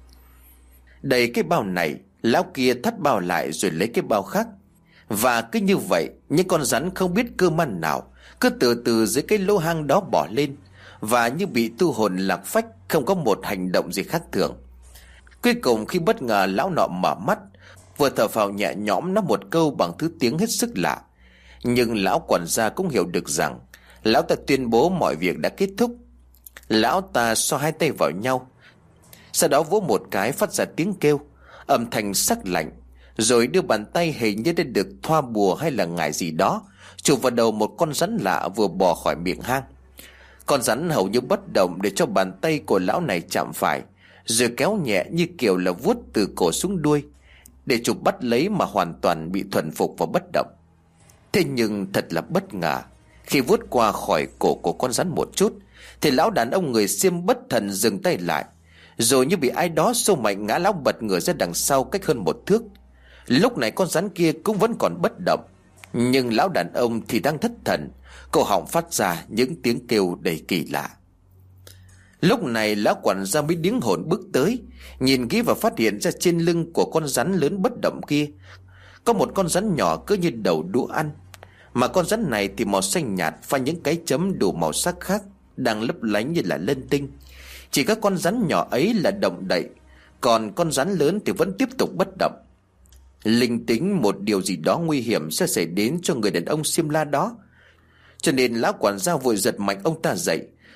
[SPEAKER 2] Đầy cái bao này, lão kia thắt bao lại rồi lấy cái bao khác. Và cứ như vậy, những con rắn không biết cơ man nào cứ từ từ dưới cái lỗ hang đó bỏ lên, và như bị tu hồn lạc phách, không có một hành động gì khác thường. Cuối cùng khi bất ngờ lão nọ mở mắt, vừa thở phào nhẹ nhõm nói một câu bằng thứ tiếng hết sức lạ. Nhưng lão quản gia cũng hiểu được rằng lão ta tuyên bố mọi việc đã kết thúc. Lão ta xoa hai tay vào nhau, sau đó vỗ một cái phát ra tiếng kêu, âm thanh sắc lạnh, rồi đưa bàn tay hình như đã được thoa bùa hay là ngải gì đó chụp vào đầu một con rắn lạ vừa bò khỏi miệng hang. Con rắn hầu như bất động để cho bàn tay của lão này chạm phải, rồi kéo nhẹ như kiểu là vuốt từ cổ xuống đuôi để chụp bắt lấy, mà hoàn toàn bị thuần phục và bất động. Thế nhưng thật là bất ngờ, khi vuốt qua khỏi cổ của con rắn một chút thì lão đàn ông người Xiêm bất thần dừng tay lại, rồi như bị ai đó xô mạnh ngã lão bật ngửa ra đằng sau cách hơn 1 thước. Lúc này con rắn kia cũng vẫn còn bất động, nhưng lão đàn ông thì đang thất thần, cổ họng phát ra những tiếng kêu đầy kỳ lạ. Lúc này lão quản gia mới điếng hồn bước tới, nhìn kỹ và phát hiện ra trên lưng của con rắn lớn bất động kia có một con rắn nhỏ cỡ như đầu đũa ăn, mà con rắn này thì màu xanh nhạt pha những cái chấm đủ màu sắc khác đang lấp lánh như là lân tinh. Chỉ các con rắn nhỏ ấy là động đậy, còn con rắn lớn thì vẫn tiếp tục bất động. Linh tính một điều gì đó nguy hiểm sẽ xảy đến cho người đàn ông Xiêm La đó, cho nên lão quản gia vội giật mạnh ông ta dậy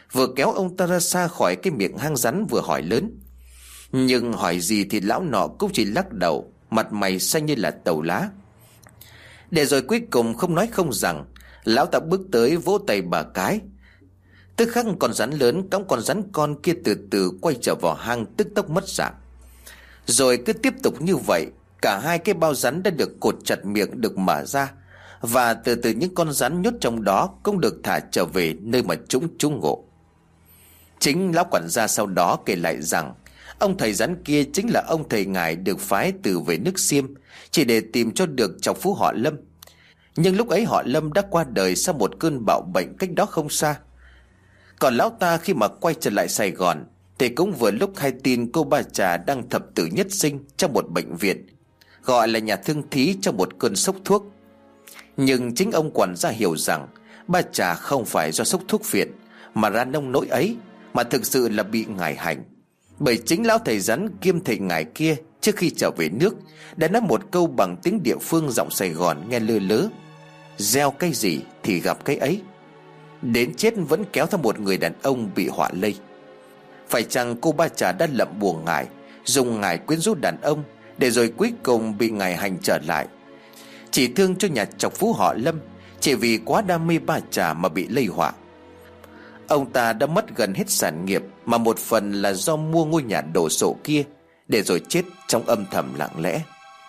[SPEAKER 2] vừa kéo ông ta ra xa khỏi cái miệng hang rắn vừa hỏi lớn. Nhưng hỏi gì thì lão nọ cũng chỉ lắc đầu, mặt mày xanh như là tàu lá. Để rồi cuối cùng không nói không rằng, lão ta bước tới vỗ tay bà cái. Tức khắc con rắn lớn cõng con rắn con kia từ từ quay trở vào hang, tức tốc mất dạng. Rồi cứ tiếp tục như vậy, cả hai cái bao rắn đã được cột chặt miệng được mở ra, và từ từ những con rắn nhốt trong đó cũng được thả trở về nơi mà chúng trú ngụ. Chính lão quản gia sau đó kể lại rằng ông thầy rắn kia chính là ông thầy ngài được phái từ về nước Xiêm chỉ để tìm cho được chọc phú họ Lâm. Nhưng lúc ấy họ Lâm đã qua đời sau một cơn bạo bệnh cách đó không xa. Còn lão ta khi mà quay trở lại Sài Gòn thì cũng vừa lúc hay tin cô Ba Trà đang thập tử nhất sinh trong một bệnh viện, gọi là nhà thương thí trong một cơn sốc thuốc. Nhưng chính ông quản gia hiểu rằng Ba Trà không phải do sốc thuốc phiện mà ra nông nỗi ấy, mà thực sự là bị ngài hành. Bởi chính lão thầy rắn kiêm thầy ngài kia trước khi trở về nước đã nói một câu bằng tiếng địa phương giọng Sài Gòn nghe lơ lớ: gieo cái gì thì gặp cái ấy. Đến chết vẫn kéo theo một người đàn ông bị họa lây. Phải chăng cô Ba Trà đã lậm bùa ngài, dùng ngài quyến rũ đàn ông, để rồi cuối cùng bị ngài hành trở lại, chỉ thương cho nhà chọc phú họ Lâm, chỉ vì quá đam mê Ba Trà mà bị lây họa. Ông ta đã mất gần hết sản nghiệp, mà một phần là do mua ngôi nhà đổ sộ kia, để rồi chết trong âm thầm lặng lẽ.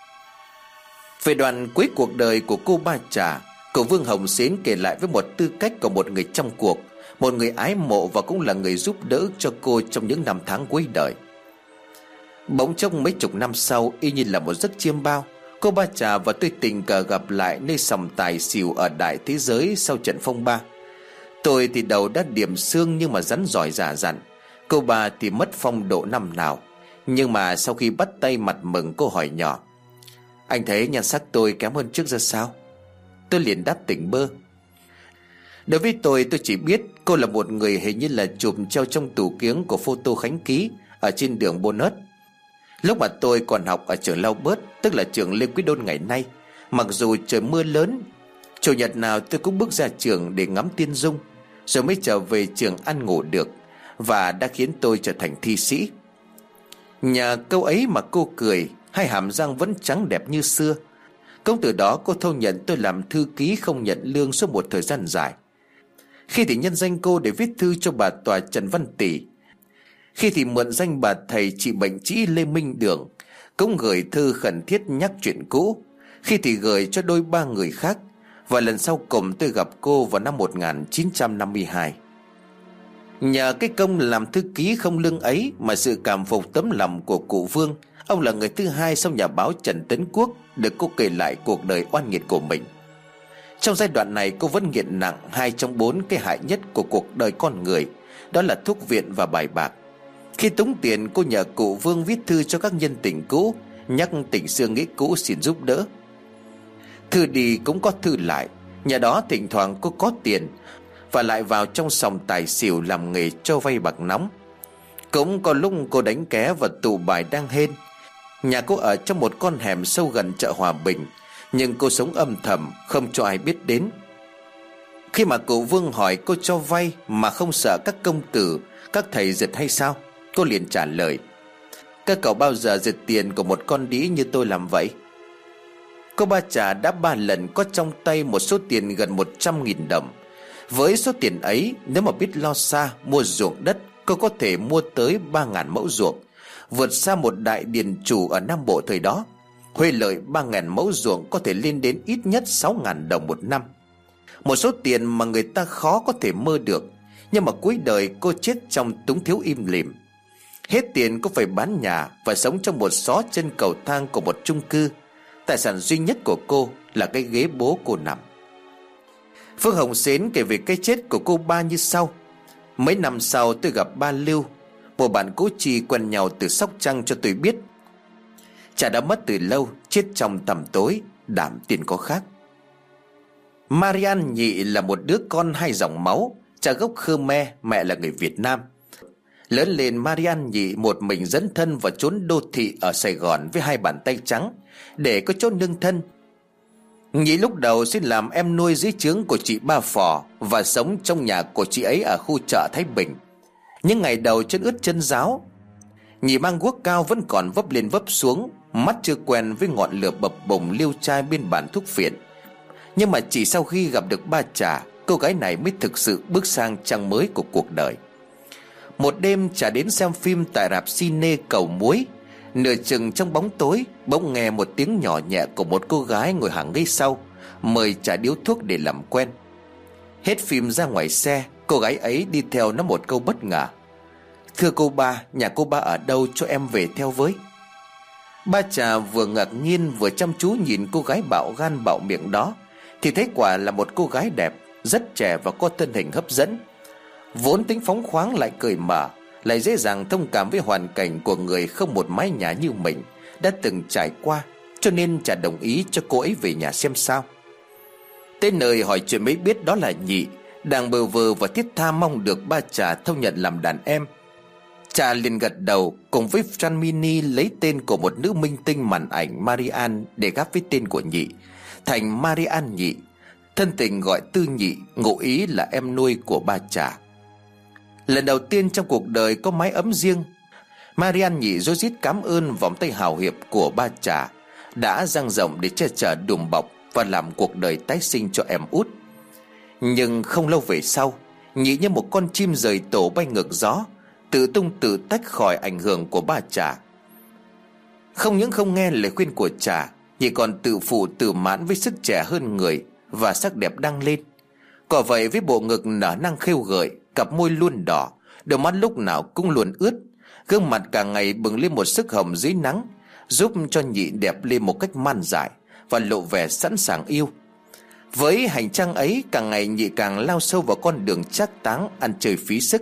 [SPEAKER 2] Về đoạn cuối cuộc đời của cô Ba Trà, cậu Vương Hồng Xến kể lại với một tư cách của một người trong cuộc, một người ái mộ và cũng là người giúp đỡ cho cô trong những năm tháng cuối đời. Bỗng chốc mấy chục năm sau, y như là một giấc chiêm bao, cô Ba Trà và tôi tình cờ gặp lại nơi sòng tài xỉu ở đại thế giới sau trận phong ba. Tôi thì đầu đã điểm xương nhưng mà rắn giỏi giả dặn. Cô Ba thì mất phong độ năm nào. Nhưng mà sau khi bắt tay mặt mừng, cô hỏi nhỏ: anh thấy nhan sắc tôi kém hơn trước ra sao? Tôi liền đáp tỉnh bơ. Đối với tôi chỉ biết cô là một người hình như là chụp treo trong tủ kiếng của photo Khánh Ký ở trên đường Bonus. Lúc mà tôi còn học ở trường Lau Bớt, tức là trường Lê Quý Đôn ngày nay, mặc dù trời mưa lớn, chủ nhật nào tôi cũng bước ra trường để ngắm tiên dung, rồi mới trở về trường ăn ngủ được, và đã khiến tôi trở thành thi sĩ. Nhờ câu ấy mà cô cười, hai hàm răng vẫn trắng đẹp như xưa. Cũng từ đó cô thâu nhận tôi làm thư ký không nhận lương suốt một thời gian dài. Khi thì nhân danh cô để viết thư cho bà tòa Trần Văn Tỷ, khi thì mượn danh bà thầy trị bệnh trĩ Lê Minh Đường, cũng gửi thư khẩn thiết nhắc chuyện cũ, khi thì gửi cho đôi ba người khác. Và lần sau cùng tôi gặp cô vào năm 1952. Nhờ cái công làm thư ký không lương ấy mà sự cảm phục tấm lòng của cụ Vương, ông là người thứ hai sau nhà báo Trần Tấn Quốc được cô kể lại cuộc đời oan nghiệt của mình. Trong giai đoạn này cô vẫn nghiện nặng 2 trong 4 cái hại nhất của cuộc đời con người, đó là thuốc viện và bài bạc. Khi túng tiền, cô nhờ cụ Vương viết thư cho các nhân tình cũ, nhắc tình xưa nghĩa cũ xin giúp đỡ. Thư đi cũng có thư lại. Nhà đó thỉnh thoảng cô có tiền và lại vào trong sòng tài xỉu làm nghề cho vay bạc nóng. Cũng có lúc cô đánh ké và tụ bài đang hên. Nhà cô ở trong một con hẻm sâu gần chợ Hòa Bình, nhưng cô sống âm thầm, không cho ai biết đến. Khi mà cụ Vương hỏi cô cho vay mà không sợ các công tử, các thầy giật hay sao, cô liền trả lời: các cậu bao giờ giật tiền của một con đĩ như tôi làm vậy? Cô Ba Trà đã 3 lần có trong tay một số tiền gần 100.000 đồng. Với số tiền ấy, nếu mà biết lo xa mua ruộng đất, cô có thể mua tới 3.000 mẫu ruộng, vượt xa một đại điền chủ ở Nam Bộ thời đó. Huê lợi 3.000 mẫu ruộng có thể lên đến ít nhất 6.000 đồng một năm. Một số tiền mà người ta khó có thể mơ được. Nhưng mà cuối đời cô chết trong túng thiếu im lìm. Hết tiền cô phải bán nhà và sống trong một xó chân cầu thang của một chung cư. Tài sản duy nhất của cô là cái ghế bố cô nằm. Phương Hồng Xến kể về cái chết của cô Ba như sau. Mấy năm sau tôi gặp ba Lưu, một bạn cố chi quen nhau từ Sóc Trăng, cho tôi biết cha đã mất từ lâu, chết trong tầm tối, đảm tiền có khác. Marian Nhị là một đứa con hai dòng máu, cha gốc Khmer, mẹ là người Việt Nam. Lớn lên, Marian Nhị một mình dấn thân vào chốn đô thị ở Sài Gòn với hai bàn tay trắng để có chỗ nương thân. Nhị lúc đầu xin làm em nuôi dưới trướng của chị Ba Phò và sống trong nhà của chị ấy ở khu chợ Thái Bình. Những ngày đầu chân ướt chân ráo, Nhị mang guốc cao vẫn còn vấp lên vấp xuống, mắt chưa quen với ngọn lửa bập bùng liêu trai bên bàn thuốc phiện. Nhưng mà chỉ sau khi gặp được ba Trà, cô gái này mới thực sự bước sang trang mới của cuộc đời. Một đêm Trà đến xem phim tại rạp cine Cầu Muối. Nửa chừng trong bóng tối, bỗng nghe một tiếng nhỏ nhẹ của một cô gái ngồi hàng ghế sau mời Trà điếu thuốc để làm quen. Hết phim ra ngoài xe, cô gái ấy đi theo nó một câu bất ngờ: "Thưa cô ba, nhà cô ba ở đâu cho em về theo với?" Ba Trà vừa ngạc nhiên vừa chăm chú nhìn cô gái bạo gan bạo miệng đó thì thấy quả là một cô gái đẹp, rất trẻ và có thân hình hấp dẫn. Vốn tính phóng khoáng lại cởi mở, lại dễ dàng thông cảm với hoàn cảnh của người không một mái nhà như mình đã từng trải qua, cho nên Trà đồng ý cho cô ấy về nhà xem sao. Tới nơi hỏi chuyện mới biết đó là Nhị, đang bơ vơ và thiết tha mong được ba Trà thông nhận làm đàn em. Trà liền gật đầu, cùng với Fran Mini lấy tên của một nữ minh tinh màn ảnh Marian để gáp với tên của Nhị, thành Marian Nhị. Thân tình gọi Tư Nhị, ngụ ý là em nuôi của ba Trà. Lần đầu tiên trong cuộc đời có mái ấm riêng, Marian Nhị rối rít cảm ơn vòng tay hào hiệp của ba Trà đã dang rộng để che chở đùm bọc và làm cuộc đời tái sinh cho em út. Nhưng không lâu về sau, Nhị như một con chim rời tổ bay ngược gió, tự tung tự tách khỏi ảnh hưởng của ba Trà. Không những không nghe lời khuyên của Trà, Nhị còn tự phụ tự mãn với sức trẻ hơn người và sắc đẹp đang lên. Có vậy với bộ ngực nở năng khêu gợi, cặp môi luôn đỏ, đôi mắt lúc nào cũng luôn ướt, gương mặt càng ngày bừng lên một sức hồng dưới nắng, giúp cho Nhị đẹp lên một cách man dại và lộ vẻ sẵn sàng yêu. Với hành trang ấy, càng ngày Nhị càng lao sâu vào con đường trác táng ăn chơi phí sức.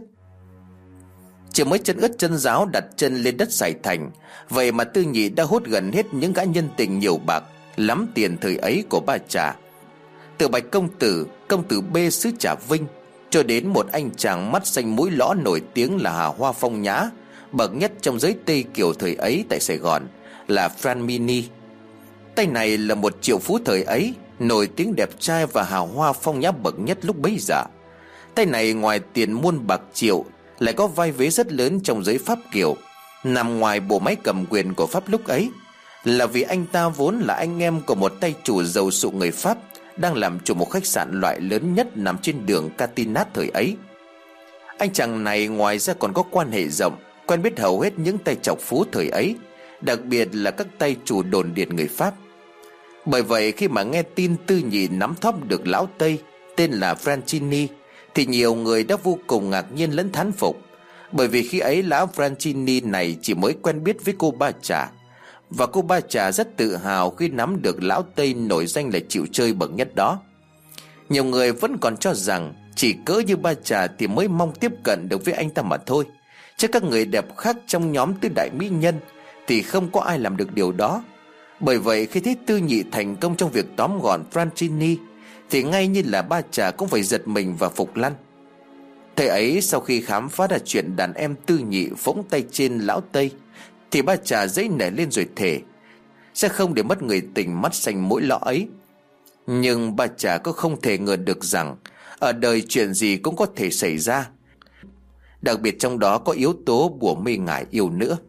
[SPEAKER 2] Chỉ mới chân ướt chân ráo đặt chân lên đất Sài Thành, vậy mà Tư Nhị đã hốt gần hết những gã nhân tình nhiều bạc lắm tiền thời ấy của ba Trà. Từ Bạch công tử B xứ Trà Vinh, cho đến một anh chàng mắt xanh mũi lõ nổi tiếng là Hà Hoa phong nhã, bậc nhất trong giới Tây Kiều thời ấy tại Sài Gòn, là Fran Mini. Tay này là một triệu phú thời ấy, nổi tiếng đẹp trai và hào hoa phong nhã bậc nhất lúc bấy giờ. Tay này ngoài tiền muôn bạc triệu, lại có vai vế rất lớn trong giới Pháp Kiều, nằm ngoài bộ máy cầm quyền của Pháp lúc ấy, là vì anh ta vốn là anh em của một tay chủ giàu sụ người Pháp đang làm chủ một khách sạn loại lớn nhất nằm trên đường Catinat thời ấy. Anh chàng này ngoài ra còn có quan hệ rộng, quen biết hầu hết những tay chọc phú thời ấy, đặc biệt là các tay chủ đồn điền người Pháp. Bởi vậy khi mà nghe tin Tư Nhị nắm thóp được lão Tây tên là Franchini thì nhiều người đã vô cùng ngạc nhiên lẫn thán phục. Bởi vì khi ấy lão Franchini này chỉ mới quen biết với cô ba Trà, và cô ba Trà rất tự hào khi nắm được lão Tây nổi danh là chịu chơi bậc nhất đó. Nhiều người vẫn còn cho rằng chỉ cỡ như ba Trà thì mới mong tiếp cận được với anh ta mà thôi, chứ các người đẹp khác trong nhóm tứ đại mỹ nhân thì không có ai làm được điều đó. Bởi vậy khi thấy Tư Nhị thành công trong việc tóm gọn Franchini thì ngay như là ba Trà cũng phải giật mình và phục lăn. Thời ấy sau khi khám phá ra chuyện đàn em Tư Nhị phóng tay trên lão Tây thì ba Trà dãy nảy lên rồi thề sẽ không để mất người tình mắt xanh mũi lõ ấy. Nhưng ba Trà có không thể ngờ được rằng ở đời chuyện gì cũng có thể xảy ra, đặc biệt trong đó có yếu tố bùa mê ngải yêu nữa.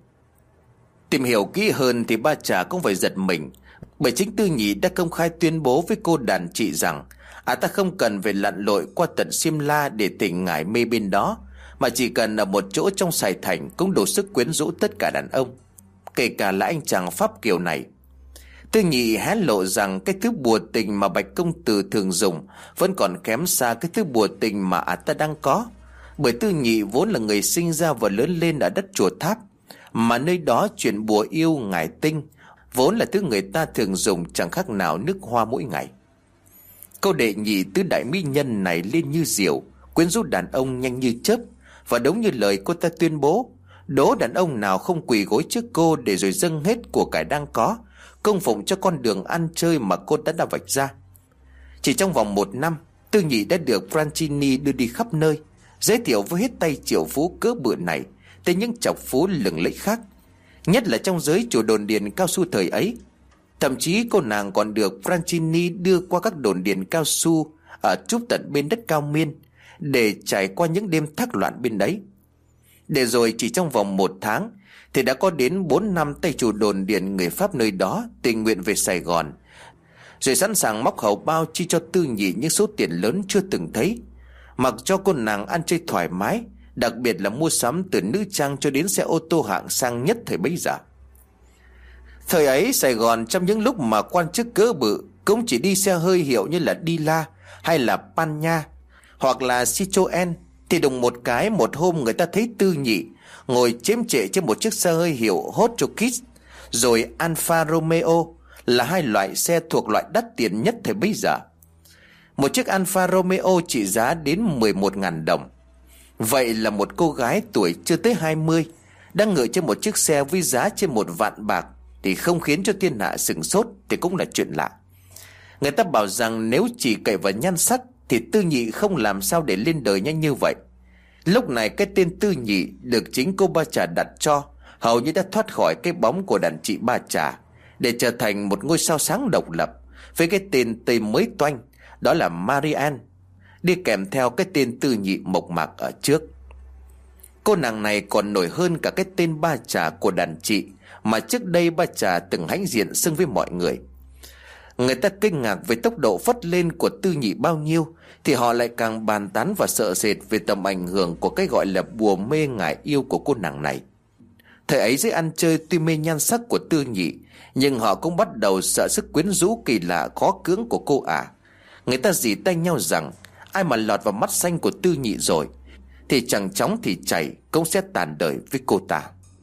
[SPEAKER 2] Tìm hiểu kỹ hơn thì ba Trà cũng phải giật mình, bởi chính Tư Nhị đã công khai tuyên bố với cô đàn chị rằng ta không cần phải lặn lội qua tận Simla để tỉnh ngải mê bên đó, mà chỉ cần ở một chỗ trong Sài Thành cũng đủ sức quyến rũ tất cả đàn ông, kể cả là anh chàng Pháp Kiều này. Tư Nhị hé lộ rằng cái thứ bùa tình mà Bạch công tử thường dùng vẫn còn kém xa cái thứ bùa tình mà ta đang có. Bởi Tư Nhị vốn là người sinh ra và lớn lên ở đất Chùa Tháp, mà nơi đó chuyện bùa yêu ngải tinh vốn là thứ người ta thường dùng chẳng khác nào nước hoa mỗi ngày. Câu đệ nhị tứ đại mỹ nhân này lên như diều, quyến rũ đàn ông nhanh như chớp, và đúng như lời cô ta tuyên bố, đố đàn ông nào không quỳ gối trước cô để rồi dâng hết của cải đang có,供phụng cho con đường ăn chơi mà cô đã vạch ra. Chỉ trong vòng 1 năm, Tư Nhị đã được Franchini đưa đi khắp nơi, giới thiệu với hết tay triệu phú cỡ bự này tới những chọc phú lừng lẫy khác, nhất là trong giới chủ đồn điền cao su thời ấy. Thậm chí cô nàng còn được Franchini đưa qua các đồn điền cao su ở trúc tận bên đất cao miên, để trải qua những đêm thác loạn bên đấy. Để rồi chỉ trong vòng 1 tháng thì đã có đến 4 năm tay chủ đồn điền người Pháp nơi đó tình nguyện về Sài Gòn, rồi sẵn sàng móc hầu bao chi cho Tư Nhị những số tiền lớn chưa từng thấy, mặc cho cô nàng ăn chơi thoải mái, đặc biệt là mua sắm từ nữ trang cho đến xe ô tô hạng sang nhất thời bấy giờ. Thời ấy Sài Gòn trong những lúc mà quan chức cỡ bự cũng chỉ đi xe hơi hiệu như là Dila hay là Panya hoặc là Citroen, thì đùng một cái một hôm người ta thấy Tư Nhị ngồi chém trệ trên một chiếc xe hơi hiệu Hot Chokis rồi Alfa Romeo, là hai loại xe thuộc loại đắt tiền nhất thời bấy giờ. Một chiếc Alfa Romeo trị giá đến 11.000 đồng. Vậy là một cô gái tuổi chưa tới 20 đang ngồi trên một chiếc xe với giá trên 1 vạn bạc thì không khiến cho thiên hạ sửng sốt thì cũng là chuyện lạ. Người ta bảo rằng nếu chỉ cậy vào nhan sắc thì Tư Nhị không làm sao để lên đời nhanh như vậy. Lúc này cái tên Tư Nhị được chính cô Ba Trà đặt cho hầu như đã thoát khỏi cái bóng của đàn chị Ba Trà, để trở thành một ngôi sao sáng độc lập với cái tên tây mới toanh, đó là Marianne, đi kèm theo cái tên Tư Nhị mộc mạc ở trước. Cô nàng này còn nổi hơn cả cái tên Ba Trà của đàn chị mà trước đây Ba Trà từng hãnh diện xưng với mọi người. Người ta kinh ngạc về tốc độ phất lên của Tư Nhị bao nhiêu thì họ lại càng bàn tán và sợ sệt về tầm ảnh hưởng của cái gọi là bùa mê ngải yêu của cô nàng này. Thời ấy giới ăn chơi tuy mê nhan sắc của Tư Nhị, nhưng họ cũng bắt đầu sợ sức quyến rũ kỳ lạ khó cưỡng của cô ả. Người ta dì tay nhau rằng ai mà lọt vào mắt xanh của Tư Nhị rồi thì chẳng chóng thì chảy cũng sẽ tàn đời với cô ta.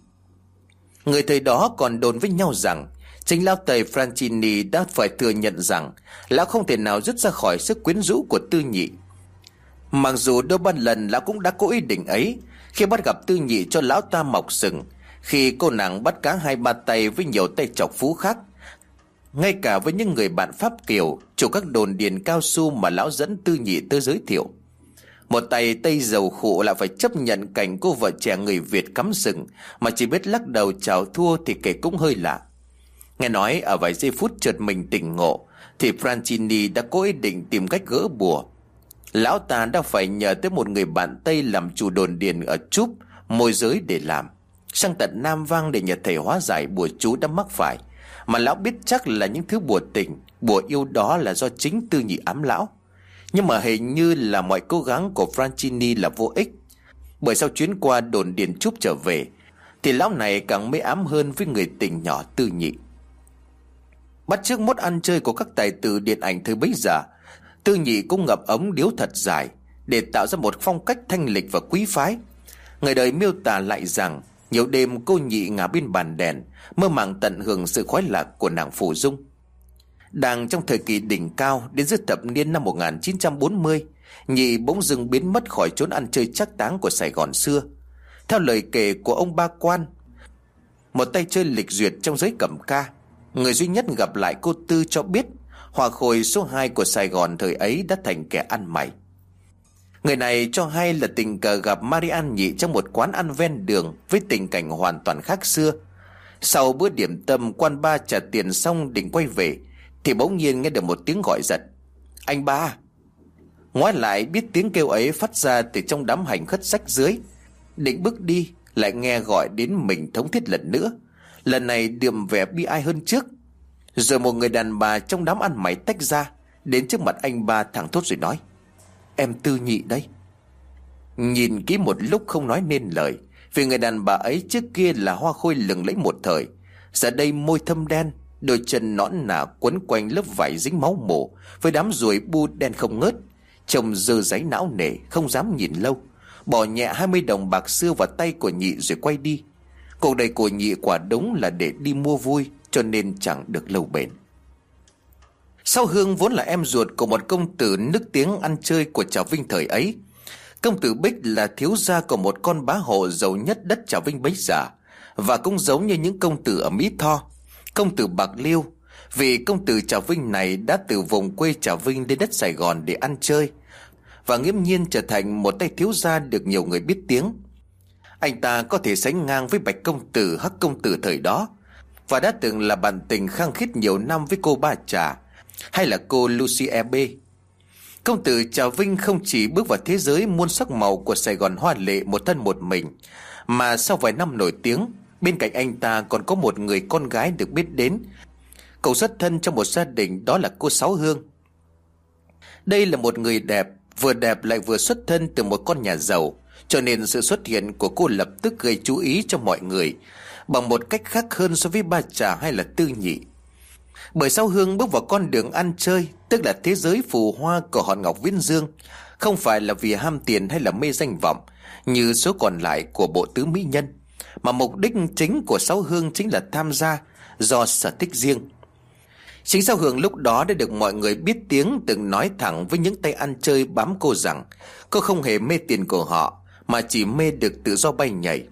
[SPEAKER 2] Người thời đó còn đồn với nhau rằng chính lão Tây Franchini đã phải thừa nhận rằng lão không thể nào dứt ra khỏi sức quyến rũ của Tư Nhị. Mặc dù đôi ba lần lão cũng đã có ý định ấy khi bắt gặp Tư Nhị cho lão ta mọc sừng, khi cô nàng bắt cá 2-3 tay với nhiều tay chọc phú khác, ngay cả với những người bạn Pháp Kiều chủ các đồn điền cao su mà lão dẫn Tư Nhị tới giới thiệu. Một tay Tây giàu khổ lại phải chấp nhận cảnh cô vợ trẻ người Việt cắm sừng mà chỉ biết lắc đầu chào thua thì kể cũng hơi lạ. Nghe nói ở vài giây phút chợt mình tỉnh ngộ thì Franchini đã có ý định tìm cách gỡ bùa. Lão ta đã phải nhờ tới một người bạn Tây làm chủ đồn điền ở Trúc môi giới để làm, sang tận Nam Vang để nhờ thầy hóa giải bùa chú đã mắc phải, mà lão biết chắc là những thứ bùa tình, bùa yêu đó là do chính Tư Nhị ám lão. Nhưng mà hình như là mọi cố gắng của Franchini là vô ích, bởi sau chuyến qua đồn điền Trúc trở về thì lão này càng mê ám hơn với người tình nhỏ Tư Nhị. Bắt chước mốt ăn chơi của các tài tử điện ảnh thời bấy giờ, Tư Nhị cũng ngập ống điếu thật dài để tạo ra một phong cách thanh lịch và quý phái. Người đời miêu tả lại rằng nhiều đêm cô Nhị ngả bên bàn đèn, mơ màng tận hưởng sự khoái lạc của nàng Phù Dung. Đang trong thời kỳ đỉnh cao, đến giữa thập niên năm 1940, Nhị bỗng dưng biến mất khỏi chốn ăn chơi trác táng của Sài Gòn xưa. Theo lời kể của ông Ba Quan, một tay chơi lịch duyệt trong giới cẩm ca, người duy nhất gặp lại cô Tư cho biết Hòa Khôi số 2 của Sài Gòn thời ấy đã thành kẻ ăn mày. Người này cho hay là tình cờ gặp Marianne Nhị trong một quán ăn ven đường với tình cảnh hoàn toàn khác xưa. Sau bữa điểm tâm, quan ba trả tiền xong định quay về thì bỗng nhiên nghe được một tiếng gọi giật: "Anh Ba!" Ngoái lại biết tiếng kêu ấy phát ra từ trong đám hành khất rách dưới. Định bước đi lại nghe gọi đến mình thống thiết lần nữa, lần này đượm vẻ bi ai hơn trước. Rồi một người đàn bà trong đám ăn mày tách ra, đến trước mặt anh Ba thẳng thốt rồi nói: "Em Tư Nhị đây." Nhìn kỹ một lúc không nói nên lời, vì người đàn bà ấy trước kia là hoa khôi lừng lẫy một thời, giờ đây môi thâm đen, đôi chân nõn nà quấn quanh lớp vải dính máu mổ với đám ruồi bu đen không ngớt, trông dơ dáy não nề, không dám nhìn lâu. Bỏ nhẹ 20 đồng bạc xưa vào tay của Nhị rồi quay đi. Cuộc đời của Nhị quả đúng là để đi mua vui, cho nên chẳng được lâu bền. Sao Hương vốn là em ruột của một công tử nức tiếng ăn chơi của Trà Vinh thời ấy. Công tử Bích là thiếu gia của một con bá hộ giàu nhất đất Trà Vinh bấy giờ, và cũng giống như những công tử ở Mỹ Tho, công tử Bạc Liêu. Vì công tử Trà Vinh này đã từ vùng quê Trà Vinh đến đất Sài Gòn để ăn chơi, và nghiễm nhiên trở thành một tay thiếu gia được nhiều người biết tiếng. Anh ta có thể sánh ngang với Bạch công tử, Hắc công tử thời đó, và đã từng là bạn tình khăng khít nhiều năm với cô Ba Trà, hay là cô Lucie B. Công tử Trà Vinh không chỉ bước vào thế giới muôn sắc màu của Sài Gòn hoa lệ một thân một mình, mà sau vài năm nổi tiếng, bên cạnh anh ta còn có một người con gái được biết đến. Cậu xuất thân trong một gia đình, đó là cô Sáu Hương. Đây là một người đẹp lại vừa xuất thân từ một con nhà giàu, cho nên sự xuất hiện của cô lập tức gây chú ý cho mọi người bằng một cách khác hơn so với Ba Trà hay là Tư Nhị. Bởi Sáu Hương bước vào con đường ăn chơi, tức là thế giới phù hoa của hòn ngọc viễn dương, không phải là vì ham tiền hay là mê danh vọng như số còn lại của bộ tứ mỹ nhân, mà mục đích chính của Sáu Hương chính là tham gia do sở thích riêng. Chính Sáu Hương lúc đó đã được mọi người biết tiếng, từng nói thẳng với những tay ăn chơi bám cô rằng cô không hề mê tiền của họ, mà chỉ mê được tự do bay nhảy,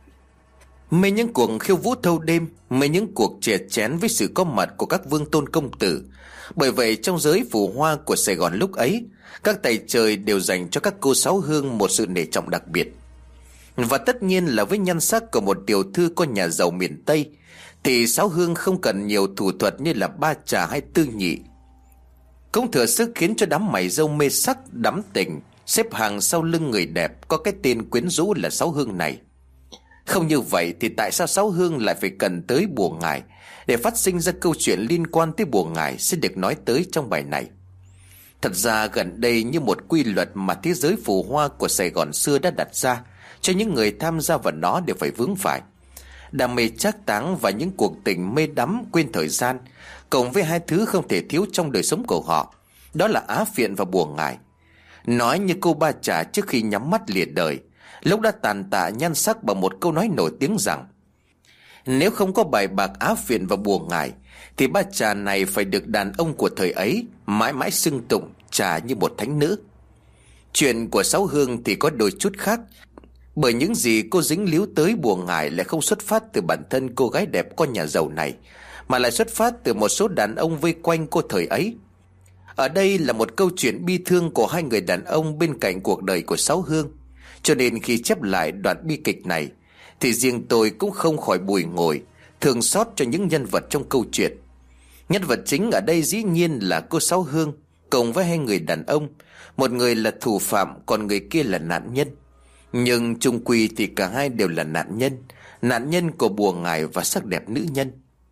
[SPEAKER 2] mê những cuộc khiêu vũ thâu đêm, mê những cuộc chè chén với sự có mặt của các vương tôn công tử. Bởi vậy trong giới phù hoa của Sài Gòn lúc ấy, các tay chơi đều dành cho các cô Sáu Hương một sự nể trọng đặc biệt. Và tất nhiên là với nhan sắc của một tiểu thư con nhà giàu miền Tây, thì Sáu Hương không cần nhiều thủ thuật như là Ba Trà hay Tư Nhị. Cũng thừa sức khiến cho đám mày râu mê sắc đắm tình xếp hàng sau lưng người đẹp có cái tên quyến rũ là Sáu Hương này. Không như vậy thì tại sao Sáu Hương lại phải cần tới bùa ngải để phát sinh ra câu chuyện liên quan tới bùa ngải sẽ được nói tới trong bài này. Thật ra gần đây như một quy luật mà thế giới phù hoa của Sài Gòn xưa đã đặt ra cho những người tham gia vào nó đều phải vướng phải. Đam mê trác táng và những cuộc tình mê đắm quên thời gian, cộng với hai thứ không thể thiếu trong đời sống của họ, đó là á phiện và bùa ngải. Nói như cô Ba Trà trước khi nhắm mắt lìa đời, lúc đã tàn tạ nhan sắc bằng một câu nói nổi tiếng rằng nếu không có bài bạc á phiện và bùa ngải thì Ba Trà này phải được đàn ông của thời ấy mãi mãi xưng tụng Trà như một thánh nữ. Chuyện của Sáu Hương thì có đôi chút khác, bởi những gì cô dính líu tới bùa ngải lại không xuất phát từ bản thân cô gái đẹp con nhà giàu này, mà lại xuất phát từ một số đàn ông vây quanh cô thời ấy. Ở đây là một câu chuyện bi thương của hai người đàn ông bên cạnh cuộc đời của Sáu Hương, cho nên khi chép lại đoạn bi kịch này thì riêng tôi cũng không khỏi bùi ngồi thương xót cho những nhân vật trong câu chuyện. Nhân vật chính ở đây dĩ nhiên là cô Sáu Hương cùng với hai người đàn ông, một người là thủ phạm còn người kia là nạn nhân. Nhưng chung quy thì cả hai đều là nạn nhân của bùa ngải và sắc đẹp nữ nhân.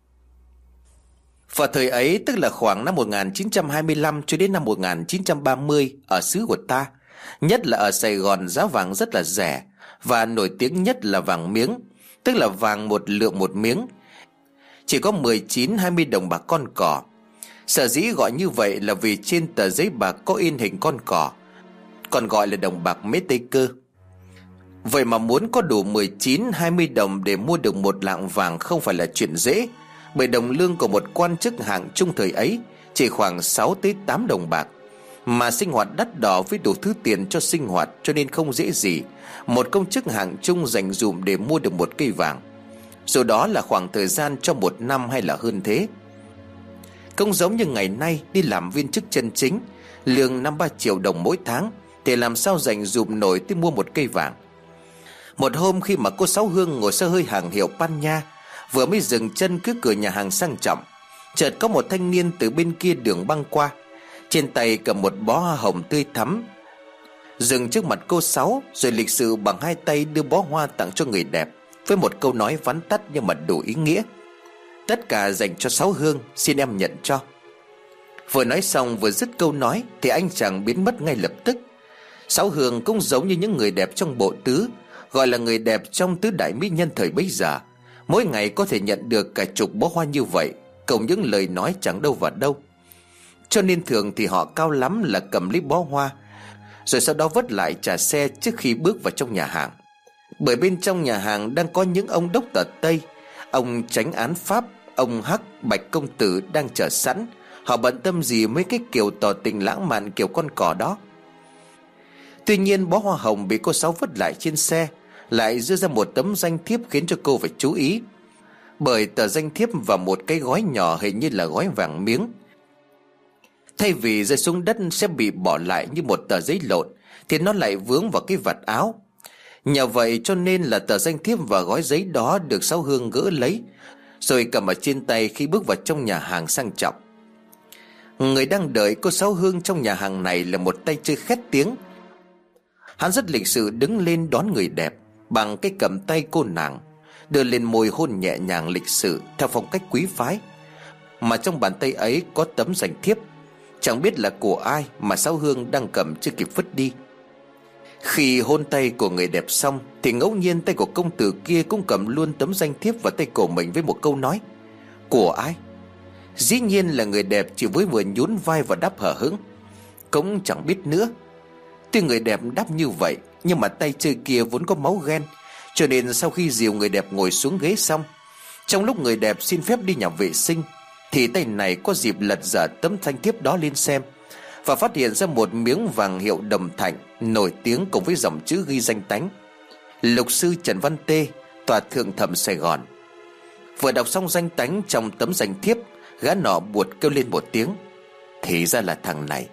[SPEAKER 2] Vào thời ấy, tức là khoảng năm 1925 cho đến năm 1930, ở xứ của ta, nhất là ở Sài Gòn, giá vàng rất là rẻ, và nổi tiếng nhất là vàng miếng, tức là vàng một lượng một miếng, chỉ có 19-20 đồng bạc con cỏ. Sở dĩ gọi như vậy là vì trên tờ giấy bạc có in hình con cỏ, còn gọi là đồng bạc mế Tây Cơ. Vậy mà muốn có đủ 19-20 đồng để mua được một lạng vàng không phải là chuyện dễ, bởi đồng lương của một quan chức hạng trung thời ấy chỉ khoảng 6-8 đồng bạc, mà sinh hoạt đắt đỏ với đủ thứ tiền cho sinh hoạt, cho nên không dễ gì một công chức hạng trung dành dụm để mua được một cây vàng, dù đó là khoảng thời gian cho một năm hay là hơn thế. Không giống như ngày nay đi làm viên chức chân chính, lương 5-3 triệu đồng mỗi tháng thì làm sao dành dụm nổi tới mua một cây vàng. Một hôm khi mà cô Sáu Hương ngồi xe hơi hàng hiệu Panya, vừa mới dừng chân trước cửa nhà hàng sang trọng, chợt có một thanh niên từ bên kia đường băng qua, trên tay cầm một bó hoa hồng tươi thắm, dừng trước mặt cô Sáu, rồi lịch sự bằng hai tay đưa bó hoa tặng cho người đẹp với một câu nói vắn tắt nhưng mà đủ ý nghĩa: "Tất cả dành cho Sáu Hương, xin em nhận cho." Vừa nói xong vừa dứt câu nói thì anh chàng biến mất ngay lập tức. Sáu Hương cũng giống như những người đẹp trong bộ tứ, gọi là người đẹp trong tứ đại mỹ nhân thời bấy giờ, mỗi ngày có thể nhận được cả chục bó hoa như vậy, cộng những lời nói chẳng đâu vào đâu. Cho nên thường thì họ cao lắm là cầm lấy bó hoa, rồi sau đó vất lại trả xe trước khi bước vào trong nhà hàng. Bởi bên trong nhà hàng đang có những ông đốc tờ Tây, ông chánh án Pháp, ông Hắc, Bạch công tử đang chờ sẵn. Họ bận tâm gì mấy cái kiểu tỏ tình lãng mạn kiểu con cò đó. Tuy nhiên bó hoa hồng bị cô Sáu vứt lại trên xe lại đưa ra một tấm danh thiếp khiến cho cô phải chú ý. Bởi tờ danh thiếp và một cái gói nhỏ hình như là gói vàng miếng, thay vì rơi xuống đất sẽ bị bỏ lại như một tờ giấy lộn, thì nó lại vướng vào cái vạt áo. Nhờ vậy cho nên là tờ danh thiếp và gói giấy đó được Sáu Hương gỡ lấy, rồi cầm ở trên tay khi bước vào trong nhà hàng sang trọng. Người đang đợi cô Sáu Hương trong nhà hàng này là một tay chơi khét tiếng. Hắn rất lịch sự đứng lên đón người đẹp bằng cái cầm tay cô nàng, đưa lên môi hôn nhẹ nhàng lịch sự theo phong cách quý phái. Mà trong bàn tay ấy có tấm danh thiếp, chẳng biết là của ai mà Sáu Hương đang cầm chưa kịp vứt đi. Khi hôn tay của người đẹp xong thì ngẫu nhiên tay của công tử kia cũng cầm luôn tấm danh thiếp vào tay của mình với một câu nói: của ai? Dĩ nhiên là người đẹp chỉ mới vừa nhún vai và đáp hờ hững: cũng chẳng biết nữa. Tuy người đẹp đáp như vậy, nhưng mà tay chơi kia vốn có máu ghen, cho nên sau khi dìu người đẹp ngồi xuống ghế xong, trong lúc người đẹp xin phép đi nhà vệ sinh, thì tay này có dịp lật dở tấm danh thiếp đó lên xem, và phát hiện ra một miếng vàng hiệu Đồng Thạnh nổi tiếng cùng với dòng chữ ghi danh tánh: Lục sư Trần Văn Tê, tòa thượng thẩm Sài Gòn. Vừa đọc xong danh tánh trong tấm danh thiếp, gã nọ buột kêu lên một tiếng: thì ra là thằng này.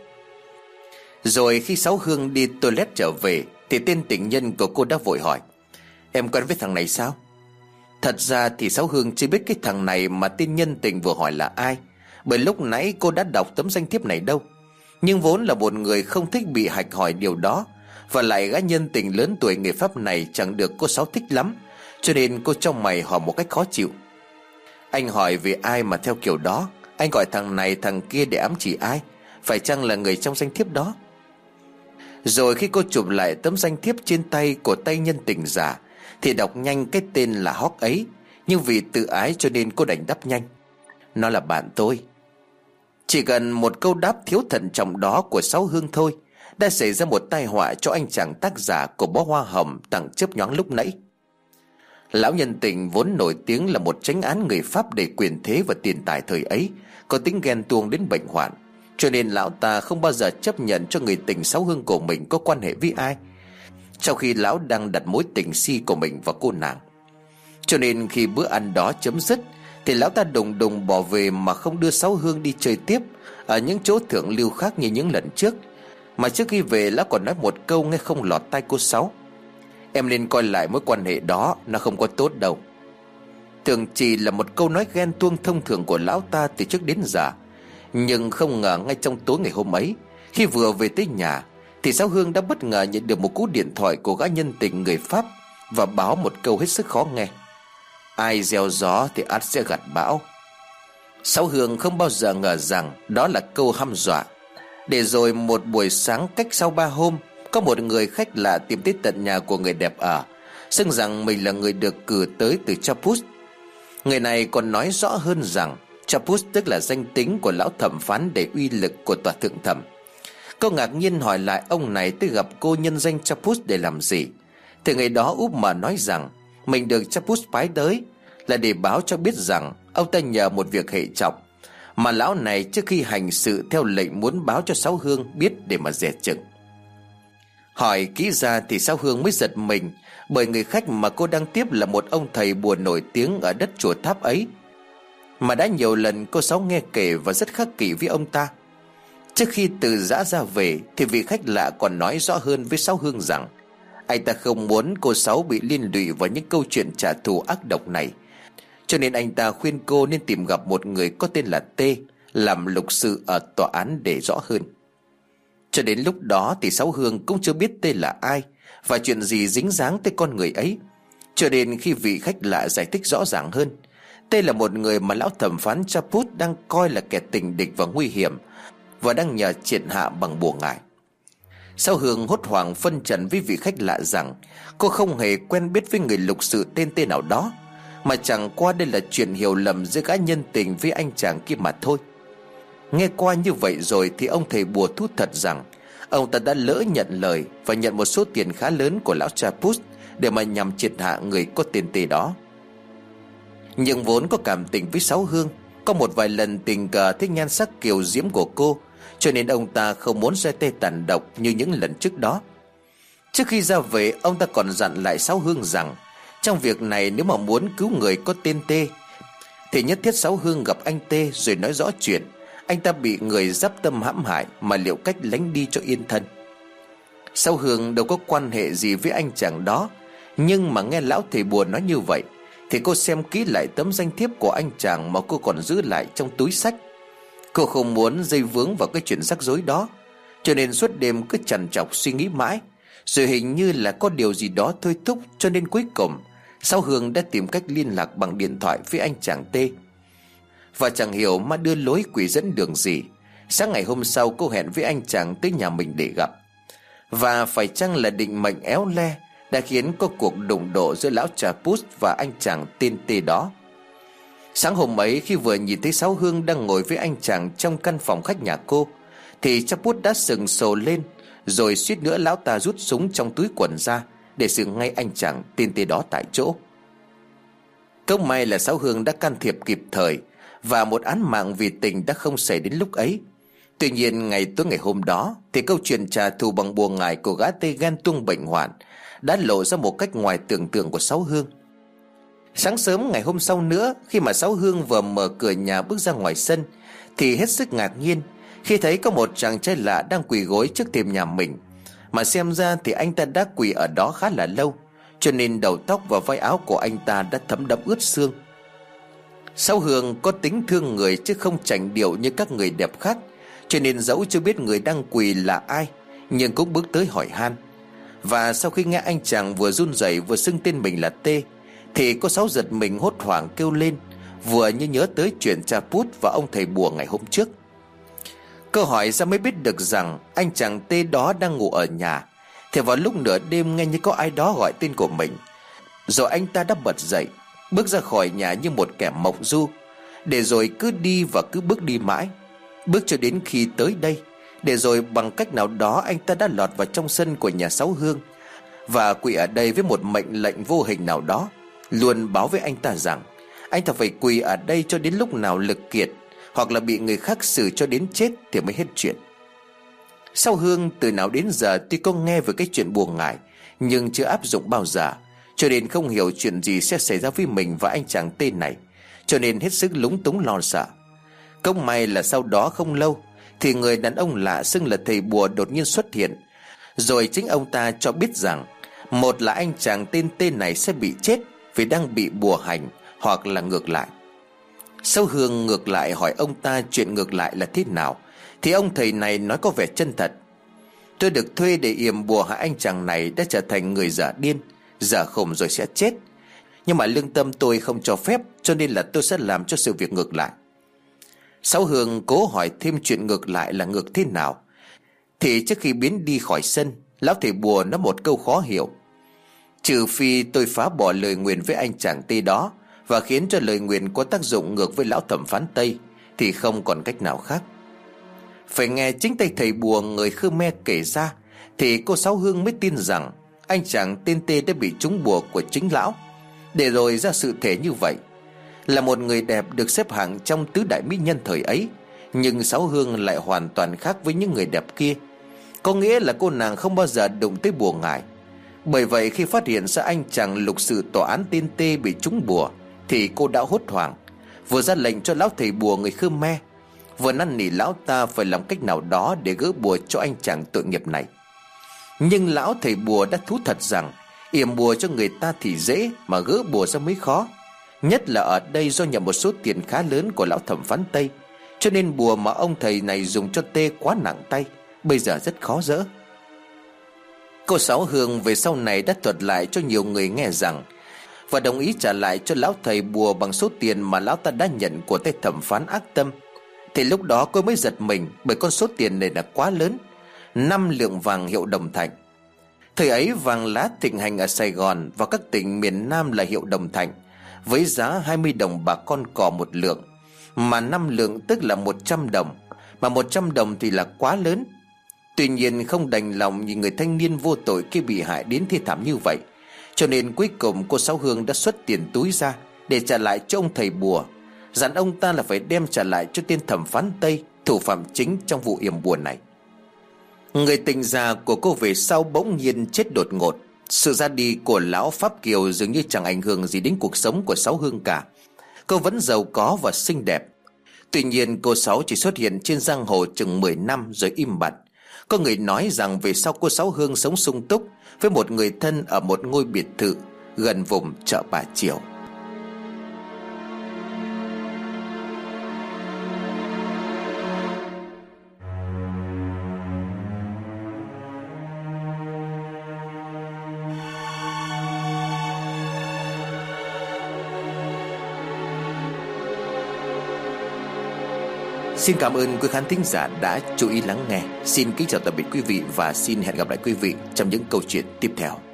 [SPEAKER 2] Rồi khi Sáu Hương đi toilet trở về thì tên tình nhân của cô đã vội hỏi: em quen với thằng này sao? Thật ra thì Sáu Hương chưa biết cái thằng này mà tên nhân tình vừa hỏi là ai, bởi lúc nãy cô đã đọc tấm danh thiếp này đâu. Nhưng vốn là một người không thích bị hạch hỏi điều đó, và lại gã nhân tình lớn tuổi người Pháp này chẳng được cô Sáu thích lắm, cho nên cô trong mày hỏi một cách khó chịu: anh hỏi về ai mà theo kiểu đó? Anh gọi thằng này thằng kia để ám chỉ ai? Phải chăng là người trong danh thiếp đó? Rồi khi cô chụp lại tấm danh thiếp trên tay của tay nhân tình giả thì đọc nhanh cái tên là Hoc ấy, nhưng vì tự ái cho nên cô đành đáp nhanh: nó là bạn tôi. Chỉ cần một câu đáp thiếu thận trọng đó của Sáu Hương thôi đã xảy ra một tai họa cho anh chàng tác giả của bó hoa hồng tặng chớp nhoáng lúc nãy. Lão nhân tình vốn nổi tiếng là một chánh án người Pháp đầy quyền thế và tiền tài thời ấy, có tính ghen tuông đến bệnh hoạn, cho nên lão ta không bao giờ chấp nhận cho người tình Sáu Hương của mình có quan hệ với ai, trong khi lão đang đặt mối tình si của mình vào cô nàng. Cho nên khi bữa ăn đó chấm dứt thì lão ta đùng đùng bỏ về mà không đưa Sáu Hương đi chơi tiếp ở những chỗ thượng lưu khác như những lần trước. Mà trước khi về lão còn nói một câu nghe không lọt tai cô Sáu: em nên coi lại mối quan hệ đó, nó không có tốt đâu. Tưởng chỉ là một câu nói ghen tuông thông thường của lão ta từ trước đến giờ, nhưng không ngờ ngay trong tối ngày hôm ấy, khi vừa về tới nhà thì Sáu Hương đã bất ngờ nhận được một cú điện thoại của gã nhân tình người Pháp và báo một câu hết sức khó nghe: ai gieo gió thì ắt sẽ gặt bão. Sáu Hương không bao giờ ngờ rằng đó là câu hăm dọa. Để rồi một buổi sáng cách sau 3 hôm, có một người khách lạ tìm tới tận nhà của người đẹp ở, xưng rằng mình là người được cử tới từ Chaput. Người này còn nói rõ hơn rằng Chaput tức là danh tính của lão thẩm phán để uy lực của tòa thượng thẩm. Cô ngạc nhiên hỏi lại ông này tới gặp cô nhân danh Chaput để làm gì, thì người đó úp mà nói rằng mình được Chaput phái tới là để báo cho biết rằng ông ta nhờ một việc hệ trọng, mà lão này trước khi hành sự theo lệnh muốn báo cho Sáu Hương biết để mà dè chừng. Hỏi kỹ ra thì Sáu Hương mới giật mình, bởi người khách mà cô đang tiếp là một ông thầy bùa nổi tiếng ở đất chùa Tháp ấy, mà đã nhiều lần cô Sáu nghe kể và rất khắc kỷ với ông ta. Trước khi từ giã ra về thì vị khách lạ còn nói rõ hơn với Sáu Hương rằng anh ta không muốn cô Sáu bị liên lụy vào những câu chuyện trả thù ác độc này, cho nên anh ta khuyên cô nên tìm gặp một người có tên là T, làm lục sự ở tòa án để rõ hơn. Cho đến lúc đó thì Sáu Hương cũng chưa biết T là ai và chuyện gì dính dáng tới con người ấy, cho nên khi vị khách lạ giải thích rõ ràng hơn, T là một người mà lão thẩm phán Chaput đang coi là kẻ tình địch và nguy hiểm, và đang nhờ triệt hạ bằng bùa ngải. Sáu Hương hốt hoảng phân trần với vị khách lạ rằng cô không hề quen biết với người lục sự tên T nào đó, mà chẳng qua đây là chuyện hiểu lầm giữa gã nhân tình với anh chàng kia mà thôi. Nghe qua như vậy rồi thì ông thầy bùa thú thật rằng ông ta đã lỡ nhận lời và nhận một số tiền khá lớn của lão Chaput để mà nhằm triệt hạ người có tên T đó. Nhưng vốn có cảm tình với Sáu Hương, có một vài lần tình cờ thích nhan sắc kiều diễm của cô, cho nên ông ta không muốn ra tay tàn độc như những lần trước đó. Trước khi ra về, ông ta còn dặn lại Sáu Hương rằng trong việc này nếu mà muốn cứu người có tên T thì nhất thiết Sáu Hương gặp anh T rồi nói rõ chuyện anh ta bị người giáp tâm hãm hại mà liệu cách lánh đi cho yên thân. Sáu Hương đâu có quan hệ gì với anh chàng đó, nhưng mà nghe lão thầy bùa nói như vậy thì cô xem kỹ lại tấm danh thiếp của anh chàng mà cô còn giữ lại trong túi xách. Cô không muốn dây vướng vào cái chuyện rắc rối đó, cho nên suốt đêm cứ trằn trọc suy nghĩ mãi. Rồi hình như là có điều gì đó thôi thúc, cho nên cuối cùng Sáu Hương đã tìm cách liên lạc bằng điện thoại với anh chàng T. Và chẳng hiểu mà đưa lối quỷ dẫn đường gì, sáng ngày hôm sau cô hẹn với anh chàng tới nhà mình để gặp. Và phải chăng là định mệnh éo le đã khiến có cuộc đụng độ giữa lão trà pút và anh chàng tên T đó. Sáng hôm ấy, khi vừa nhìn thấy Sáu Hương đang ngồi với anh chàng trong căn phòng khách nhà cô, thì trà pút đã sừng sồ lên, rồi suýt nữa lão ta rút súng trong túi quần ra để xử ngay anh chàng tên T đó tại chỗ. Cũng may là Sáu Hương đã can thiệp kịp thời, và một án mạng vì tình đã không xảy đến lúc ấy. Tuy nhiên ngày tối ngày hôm đó thì câu chuyện trả thù bằng bùa ngải của gã Tây ghen tuông bệnh hoạn đã lộ ra một cách ngoài tưởng tượng của Sáu Hương. Sáng sớm ngày hôm sau nữa, khi mà Sáu Hương vừa mở cửa nhà bước ra ngoài sân, thì hết sức ngạc nhiên khi thấy có một chàng trai lạ đang quỳ gối trước thềm nhà mình. Mà xem ra thì anh ta đã quỳ ở đó khá là lâu, cho nên đầu tóc và vai áo của anh ta đã thấm đẫm ướt sương. Sáu Hương có tính thương người chứ không chảnh điệu như các người đẹp khác, cho nên dẫu chưa biết người đang quỳ là ai, nhưng cũng bước tới hỏi han. Và sau khi nghe anh chàng vừa run rẩy vừa xưng tên mình là T, thì cô Sáu giật mình hốt hoảng kêu lên, vừa như nhớ tới chuyện cha Pút và ông thầy bùa ngày hôm trước. Cô hỏi ra mới biết được rằng anh chàng T đó đang ngủ ở nhà, thì vào lúc nửa đêm nghe như có ai đó gọi tên của mình. Rồi anh ta đã bật dậy, bước ra khỏi nhà như một kẻ mộng du, để rồi cứ đi và cứ bước đi mãi, bước cho đến khi tới đây. Để rồi bằng cách nào đó anh ta đã lọt vào trong sân của nhà Sáu Hương, và quỳ ở đây với một mệnh lệnh vô hình nào đó, luôn báo với anh ta rằng anh ta phải quỳ ở đây cho đến lúc nào lực kiệt, hoặc là bị người khác xử cho đến chết thì mới hết chuyện. Sáu Hương từ nào đến giờ tuy có nghe về cái chuyện bùa ngải, nhưng chưa áp dụng bao giờ, cho nên không hiểu chuyện gì sẽ xảy ra với mình và anh chàng tên này, cho nên hết sức lúng túng lo sợ. Cũng may là sau đó không lâu thì người đàn ông lạ xưng là thầy bùa đột nhiên xuất hiện. Rồi chính ông ta cho biết rằng một là anh chàng tên này sẽ bị chết vì đang bị bùa hành, hoặc là ngược lại. Sáu Hương ngược lại hỏi ông ta chuyện ngược lại là thế nào, thì ông thầy này nói có vẻ chân thật. Tôi được thuê để yểm bùa hại anh chàng này đã trở thành người dở điên, dở khùng rồi sẽ chết. Nhưng mà lương tâm tôi không cho phép, cho nên là tôi sẽ làm cho sự việc ngược lại. Sáu Hương cố hỏi thêm chuyện ngược lại là ngược thế nào, thì trước khi biến đi khỏi sân, lão thầy bùa nói một câu khó hiểu: trừ phi tôi phá bỏ lời nguyền với anh chàng Tây đó và khiến cho lời nguyền có tác dụng ngược với lão thẩm phán Tây, thì không còn cách nào khác. Phải nghe chính tay thầy bùa người Khmer kể ra thì cô Sáu Hương mới tin rằng anh chàng tên T đã bị trúng bùa của chính lão, để rồi ra sự thể như vậy. Là một người đẹp được xếp hạng trong tứ đại mỹ nhân thời ấy, nhưng Sáu Hương lại hoàn toàn khác với những người đẹp kia. Có nghĩa là cô nàng không bao giờ đụng tới bùa ngải. Bởi vậy khi phát hiện ra anh chàng lục sự tòa án tên T bị trúng bùa, thì cô đã hốt hoảng, vừa ra lệnh cho lão thầy bùa người Khmer, vừa năn nỉ lão ta phải làm cách nào đó để gỡ bùa cho anh chàng tội nghiệp này. Nhưng lão thầy bùa đã thú thật rằng yểm bùa cho người ta thì dễ, mà gỡ bùa ra mới khó. Nhất là ở đây do nhận một số tiền khá lớn của lão thẩm phán Tây, cho nên bùa mà ông thầy này dùng cho T quá nặng tay, bây giờ rất khó dỡ. Cô Sáu Hương về sau này đã thuật lại cho nhiều người nghe rằng, và đồng ý trả lại cho lão thầy bùa bằng số tiền mà lão ta đã nhận của tay thẩm phán ác tâm. Thì lúc đó cô mới giật mình, bởi con số tiền này là quá lớn, 5 lượng vàng hiệu Đồng Thạnh. Thời ấy vàng lá thịnh hành ở Sài Gòn và các tỉnh miền Nam là hiệu Đồng Thạnh, với giá 20 đồng bạc con cò một lượng, mà 5 lượng tức là 100 đồng, mà 100 đồng thì là quá lớn. Tuy nhiên không đành lòng nhìn người thanh niên vô tội kia bị hại đến thê thảm như vậy, cho nên cuối cùng cô Sáu Hương đã xuất tiền túi ra để trả lại cho ông thầy bùa, dặn ông ta là phải đem trả lại cho tên thẩm phán Tây, thủ phạm chính trong vụ yểm bùa này. Người tình già của cô về sau bỗng nhiên chết đột ngột. Sự ra đi của lão Pháp Kiều dường như chẳng ảnh hưởng gì đến cuộc sống của Sáu Hương cả. Cô vẫn giàu có và xinh đẹp. Tuy nhiên cô Sáu chỉ xuất hiện trên giang hồ chừng 10 năm rồi im bặt. Có người nói rằng về sau cô Sáu Hương sống sung túc với một người thân ở một ngôi biệt thự gần vùng chợ Bà Chiểu. Xin cảm ơn quý khán thính giả đã chú ý lắng nghe. Xin kính chào tạm biệt quý vị và xin hẹn gặp lại quý vị trong những câu chuyện tiếp theo.